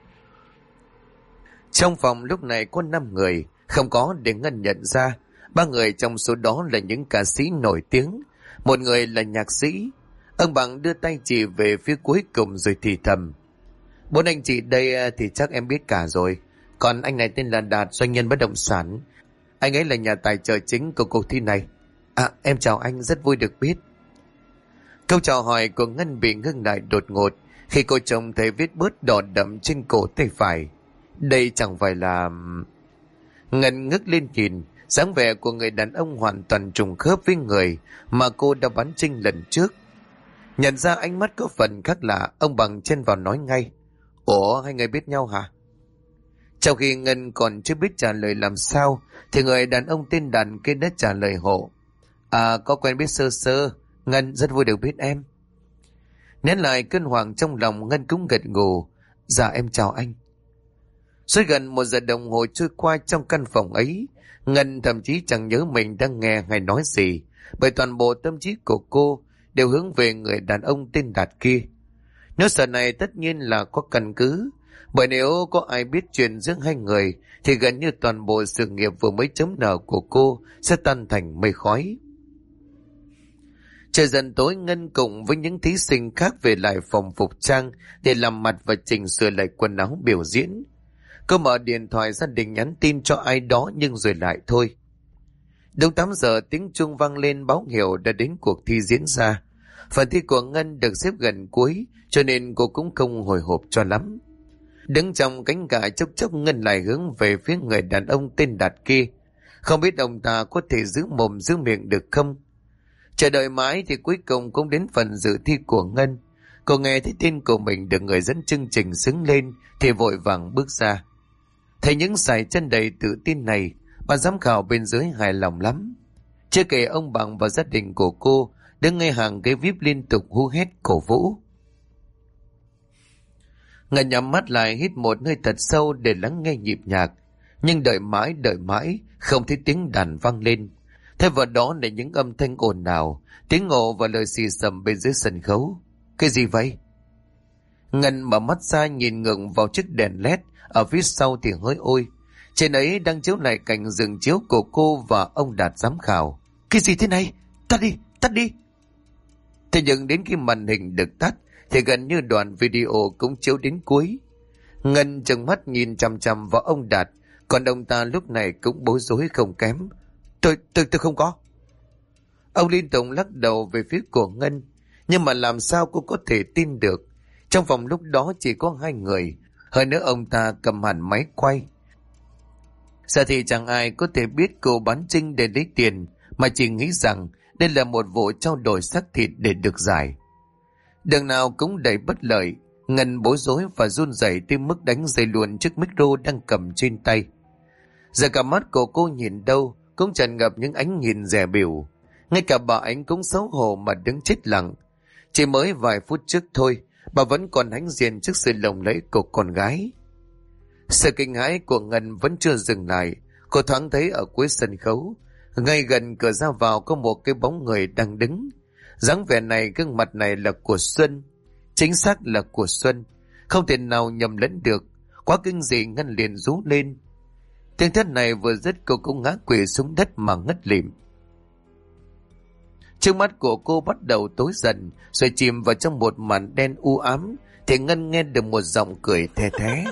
Trong phòng lúc này có 5 người, không có để Ngân nhận ra. 3 người trong số đó là những ca sĩ nổi tiếng, 1 người là nhạc sĩ. Ông Bằng đưa tay chỉ về phía cuối cùng rồi thì thầm. 4 anh chị đây thì chắc em biết cả rồi. Còn anh này tên là Đạt, doanh nhân bất động sản. Anh ấy là nhà tài trợ chính của cuộc thi này. Em chào anh, rất vui được biết. Câu chào hỏi của Ngân bị ngưng lại đột ngột khi cô trông thấy vết bớt đỏ đậm trên cổ tay phải. Đây chẳng phải là... Ngân ngước lên nhìn, dáng vẻ của người đàn ông hoàn toàn trùng khớp với người mà cô đã bắn trinh lần trước. Nhận ra ánh mắt có phần khác lạ, ông Bằng chen vào nói ngay. Ủa, hai người biết nhau hả? Trong khi Ngân còn chưa biết trả lời làm sao thì người đàn ông tên Đàn kia đã trả lời hộ. Có quen biết sơ sơ. Ngân, rất vui được biết em. Nén lại cơn hoảng trong lòng, Ngân cũng gật gù. Dạ em chào anh. Suốt gần 1 giờ đồng hồ trôi qua trong căn phòng ấy, Ngân thậm chí chẳng nhớ mình đang nghe hay nói gì, bởi toàn bộ tâm trí của cô đều hướng về người đàn ông tên Đạt kia. Nỗi sợ này tất nhiên là có căn cứ, bởi nếu có ai biết chuyện giữa hai người thì gần như toàn bộ sự nghiệp vừa mới chấm nở của cô sẽ tan thành mây khói. Trời dần tối, Ngân cùng với những thí sinh khác về lại phòng phục trang để làm mặt và chỉnh sửa lại quần áo biểu diễn. Cô mở điện thoại gia đình nhắn tin cho ai đó nhưng rồi lại thôi. Đúng 8 giờ tiếng chuông vang lên báo hiệu đã đến cuộc thi diễn ra. Phần thi của Ngân được xếp gần cuối cho nên cô cũng không hồi hộp cho lắm. Đứng trong cánh gà chốc chốc, Ngân lại hướng về phía người đàn ông tên Đạt kia. Không biết ông ta có thể giữ mồm giữ miệng được không? Chờ đợi mãi thì cuối cùng cũng đến phần dự thi của Ngân. Cô nghe thấy tên của mình được người dẫn chương trình xứng lên thì vội vàng bước ra. Thấy những sải chân đầy tự tin này, ban giám khảo bên dưới hài lòng lắm. Chưa kể ông Bằng và gia đình của cô đứng ngay hàng ghế VIP liên tục hú hét cổ vũ. Ngân nhắm mắt lại hít một hơi thật sâu để lắng nghe nhịp nhạc. Nhưng đợi mãi không thấy tiếng đàn vang lên. Thay vào đó là những âm thanh ồn ào, tiếng ồ và lời xì xầm bên dưới sân khấu. Cái gì vậy? Ngân mở mắt ra nhìn ngừng vào chiếc đèn led ở phía sau thì hỡi ôi. Trên ấy đang chiếu lại cảnh giường chiếu của cô và ông Đạt giám khảo. Cái gì thế này? Tắt đi. Thế nhưng đến khi màn hình được tắt thì gần như đoạn video cũng chiếu đến cuối. Ngân trừng mắt nhìn chằm chằm vào ông Đạt, còn ông ta lúc này cũng bối rối không kém. Tôi không có. Ông liên tục lắc đầu về phía của Ngân, nhưng mà làm sao cô có thể tin được? Trong phòng lúc đó chỉ có hai người, hơn nữa ông ta cầm hẳn máy quay. Giờ thì chẳng ai có thể biết cô bán trinh để lấy tiền, mà chỉ nghĩ rằng đây là một vụ trao đổi xác thịt để được giải. Đường nào cũng đầy bất lợi, Ngân bối rối và run rẩy tới mức đánh rơi luôn chiếc micro đang cầm trên tay. Giờ cả mắt của cô nhìn đâu cũng tràn ngập những ánh nhìn dè bỉu. Ngay cả bà Ánh cũng xấu hổ mà đứng chết lặng. Chỉ mới vài phút trước thôi, bà vẫn còn hãnh diện trước sự lộng lẫy của con gái. Sự kinh hãi của Ngân vẫn chưa dừng lại. Cô thoáng thấy ở cuối sân khấu, ngay gần cửa ra vào có một cái bóng người đang đứng. Dáng vẻ này, gương mặt này là của Xuân. Chính xác là của Xuân, không thể nào nhầm lẫn được. Quá kinh dị, Ngân liền rú lên. Tiếng thét này vừa dứt, cô cũng ngã quỵ xuống đất mà ngất lịm. Trước mắt của cô bắt đầu tối dần, rồi chìm vào trong một màn đen u ám, thì Ngân nghe được một giọng cười the thé.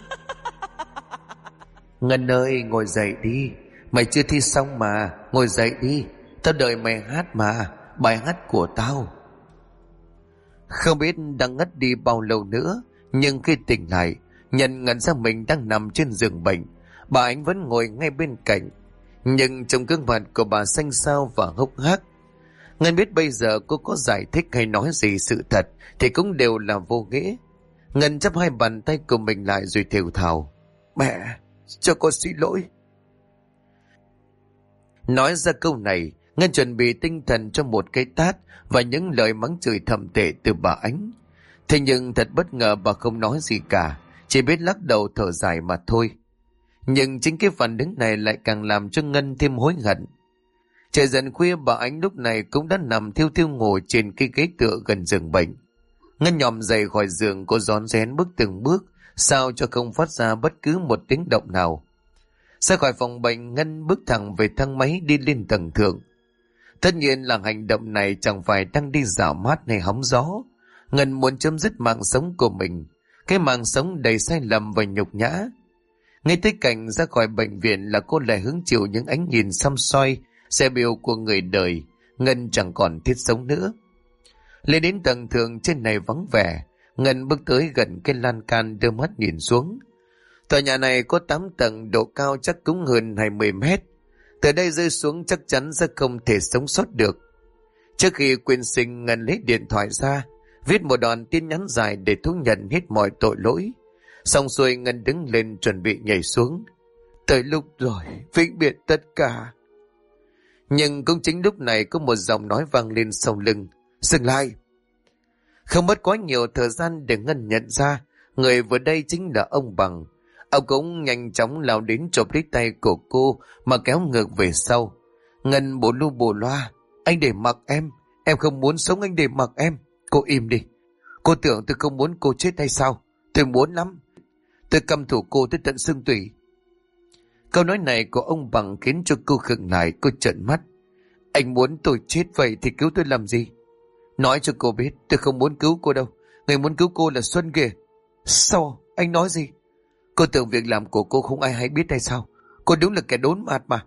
Ngân ơi, ngồi dậy đi. Mày chưa thi xong mà, ngồi dậy đi. Tao đợi mày hát mà, bài hát của tao. Không biết đang ngất đi bao lâu nữa, nhưng khi tỉnh lại, nhận ngẩn ra mình đang nằm trên giường bệnh. Bà Ánh vẫn ngồi ngay bên cạnh, nhưng trong gương mặt của bà xanh xao và hốc hác. Ngân biết bây giờ cô có giải thích hay nói gì sự thật thì cũng đều là vô nghĩa. Ngân chắp hai bàn tay của mình lại rồi thều thào. Mẹ, cho con xin lỗi. Nói ra câu này, Ngân chuẩn bị tinh thần cho một cái tát và những lời mắng chửi thậm tệ từ bà Ánh. Thế nhưng thật bất ngờ, bà không nói gì cả, chỉ biết lắc đầu thở dài mà thôi. Nhưng chính cái phản ứng này lại càng làm cho Ngân thêm hối hận. Trời dần khuya, bà Ánh lúc này cũng đã nằm thiêu thiêu ngồi trên cái ghế tựa gần giường bệnh. Ngân nhòm dậy khỏi giường, cô rón rén bước từng bước, sao cho không phát ra bất cứ một tiếng động nào. Ra khỏi phòng bệnh, Ngân bước thẳng về thang máy đi lên tầng thượng. Tất nhiên là hành động này chẳng phải đang đi dạo mát hay hóng gió. Ngân muốn chấm dứt mạng sống của mình, cái mạng sống đầy sai lầm và nhục nhã. Ngay tới cảnh ra khỏi bệnh viện là cô lại hứng chịu những ánh nhìn săm soi, xe biểu của người đời. Ngân chẳng còn thiết sống nữa. Lên đến tầng thượng, trên này vắng vẻ. Ngân bước tới gần cái lan can, đưa mắt nhìn xuống. Tòa nhà này có 8 tầng, độ cao chắc cũng hơn 20 mét. Từ đây rơi xuống chắc chắn sẽ không thể sống sót được. Trước khi quyên sinh, Ngân lấy điện thoại ra, viết một đoạn tin nhắn dài để thú nhận hết mọi tội lỗi. Xong xuôi, Ngân đứng lên chuẩn bị nhảy xuống. Tới lúc rồi, vĩnh biệt tất cả. Nhưng cũng chính lúc này có một giọng nói vang lên sau lưng. Dừng lại. Không mất quá nhiều thời gian để Ngân nhận ra người vừa đây chính là ông Bằng. Ông cũng nhanh chóng lao đến chộp lấy tay của cô mà kéo ngược về sau. Ngân bổ lu bổ loa. Anh để mặc em Em không muốn sống, anh để mặc em. Cô im đi. Cô tưởng tôi không muốn cô chết hay sao? Tôi muốn lắm. Tôi căm thù cô tới tận xương tủy. Câu nói này của ông Bằng khiến cho cô khựng lại. Cô trợn mắt. Anh muốn tôi chết vậy thì cứu tôi làm gì? Nói cho cô biết tôi không muốn cứu cô đâu. Người muốn cứu cô là Xuân kìa. Sao? Anh nói gì? Cô tưởng việc làm của cô không ai hay biết hay sao? Cô đúng là kẻ đốn mạt mà.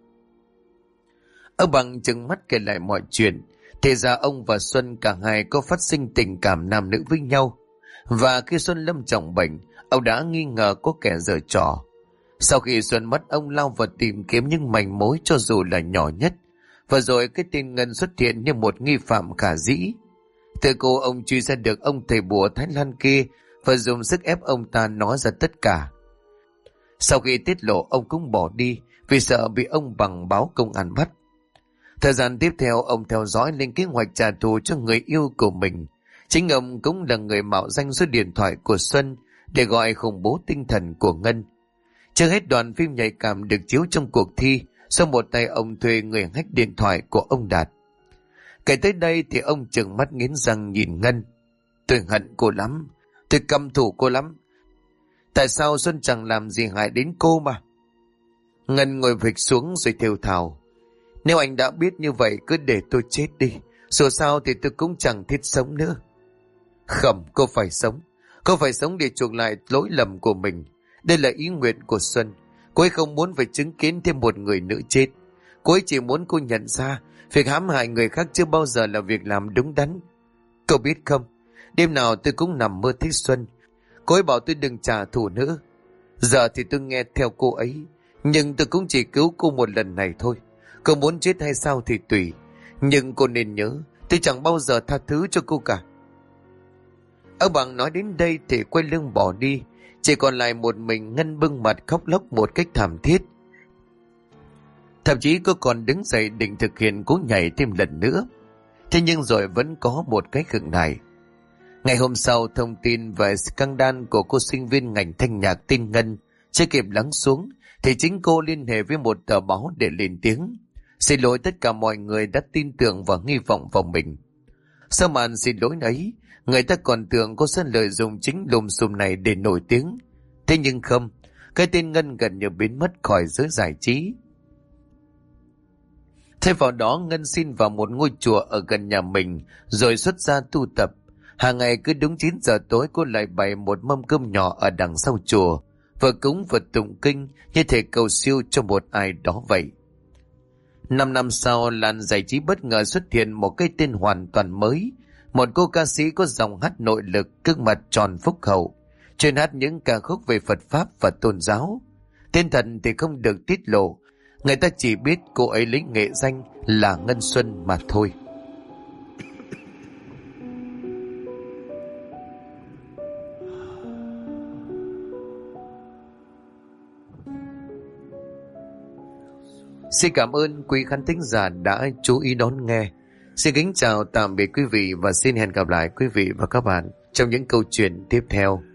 Ông Bằng trừng mắt kể lại mọi chuyện. Thì ra ông và Xuân cả hai có phát sinh tình cảm nam nữ với nhau. Và khi Xuân lâm trọng bệnh, ông đã nghi ngờ có kẻ giở trò. Sau khi Xuân mất, ông lao vào tìm kiếm những manh mối cho dù là nhỏ nhất. Và rồi cái tên Ngân xuất hiện như một nghi phạm khả dĩ. Từ cô ông truy ra được ông thầy bùa Thái Lan kia và dùng sức ép ông ta nói ra tất cả. Sau khi tiết lộ, ông cũng bỏ đi vì sợ bị ông Bằng báo công an bắt. Thời gian tiếp theo, ông theo dõi lên kế hoạch trả thù cho người yêu của mình. Chính ông cũng là người mạo danh số điện thoại của Xuân để gọi khủng bố tinh thần của Ngân. Chưa hết, đoạn phim nhạy cảm được chiếu trong cuộc thi sau một tay ông thuê người hack điện thoại của ông Đạt. Kể tới đây thì ông trừng mắt nghiến răng nhìn Ngân. Tôi hận cô lắm. Tôi căm thù cô lắm. Tại sao Xuân chẳng làm gì hại đến cô mà? Ngân ngồi phịch xuống rồi thều thào. Nếu anh đã biết như vậy cứ để tôi chết đi. Dù sao thì tôi cũng chẳng thiết sống nữa. Không, cô phải sống. Cô phải sống để chuộc lại lỗi lầm của mình. Đây là ý nguyện của Xuân. Cô ấy không muốn phải chứng kiến thêm một người nữ chết. Cô ấy chỉ muốn cô nhận ra việc hãm hại người khác chưa bao giờ là việc làm đúng đắn. Cô biết không, đêm nào tôi cũng nằm mơ thấy Xuân. Cô ấy bảo tôi đừng trả thù nữa. Giờ thì tôi nghe theo cô ấy. Nhưng tôi cũng chỉ cứu cô một lần này thôi. Cô muốn chết hay sao thì tùy. Nhưng cô nên nhớ, tôi chẳng bao giờ tha thứ cho cô cả. Ông Bằng nói đến đây thì quay lưng bỏ đi. Chỉ còn lại một mình Ngân bưng mặt khóc lóc một cách thảm thiết. Thậm chí cô còn đứng dậy định thực hiện cú nhảy thêm lần nữa. Thế nhưng rồi vẫn có một cái khựng này. Ngày hôm sau, thông tin về scandal của cô sinh viên ngành thanh nhạc tên Ngân chưa kịp lắng xuống thì chính cô liên hệ với một tờ báo để lên tiếng. Xin lỗi tất cả mọi người đã tin tưởng và hy vọng vào mình. Sau màn xin lỗi ấy, người ta còn tưởng cô sẽ lợi dụng chính lùm xùm này để nổi tiếng. Thế nhưng không, cái tên Ngân gần như biến mất khỏi giới giải trí. Thay vào đó, Ngân xin vào một ngôi chùa ở gần nhà mình rồi xuất gia tu tập. Hàng ngày cứ đúng 9 giờ tối cô lại bày một mâm cơm nhỏ ở đằng sau chùa, vừa cúng vừa tụng kinh như thể cầu siêu cho một ai đó vậy. 5 năm sau, làng giải trí bất ngờ xuất hiện một cái tên hoàn toàn mới. Một cô ca sĩ có giọng hát nội lực, gương mặt tròn phúc hậu, chuyên hát những ca khúc về Phật Pháp và tôn giáo. Tên thật thì không được tiết lộ, người ta chỉ biết cô ấy lấy nghệ danh là Ngân Xuân mà thôi. Xin cảm ơn quý khán thính giả đã chú ý đón nghe. Xin kính chào tạm biệt quý vị và xin hẹn gặp lại quý vị và các bạn trong những câu chuyện tiếp theo.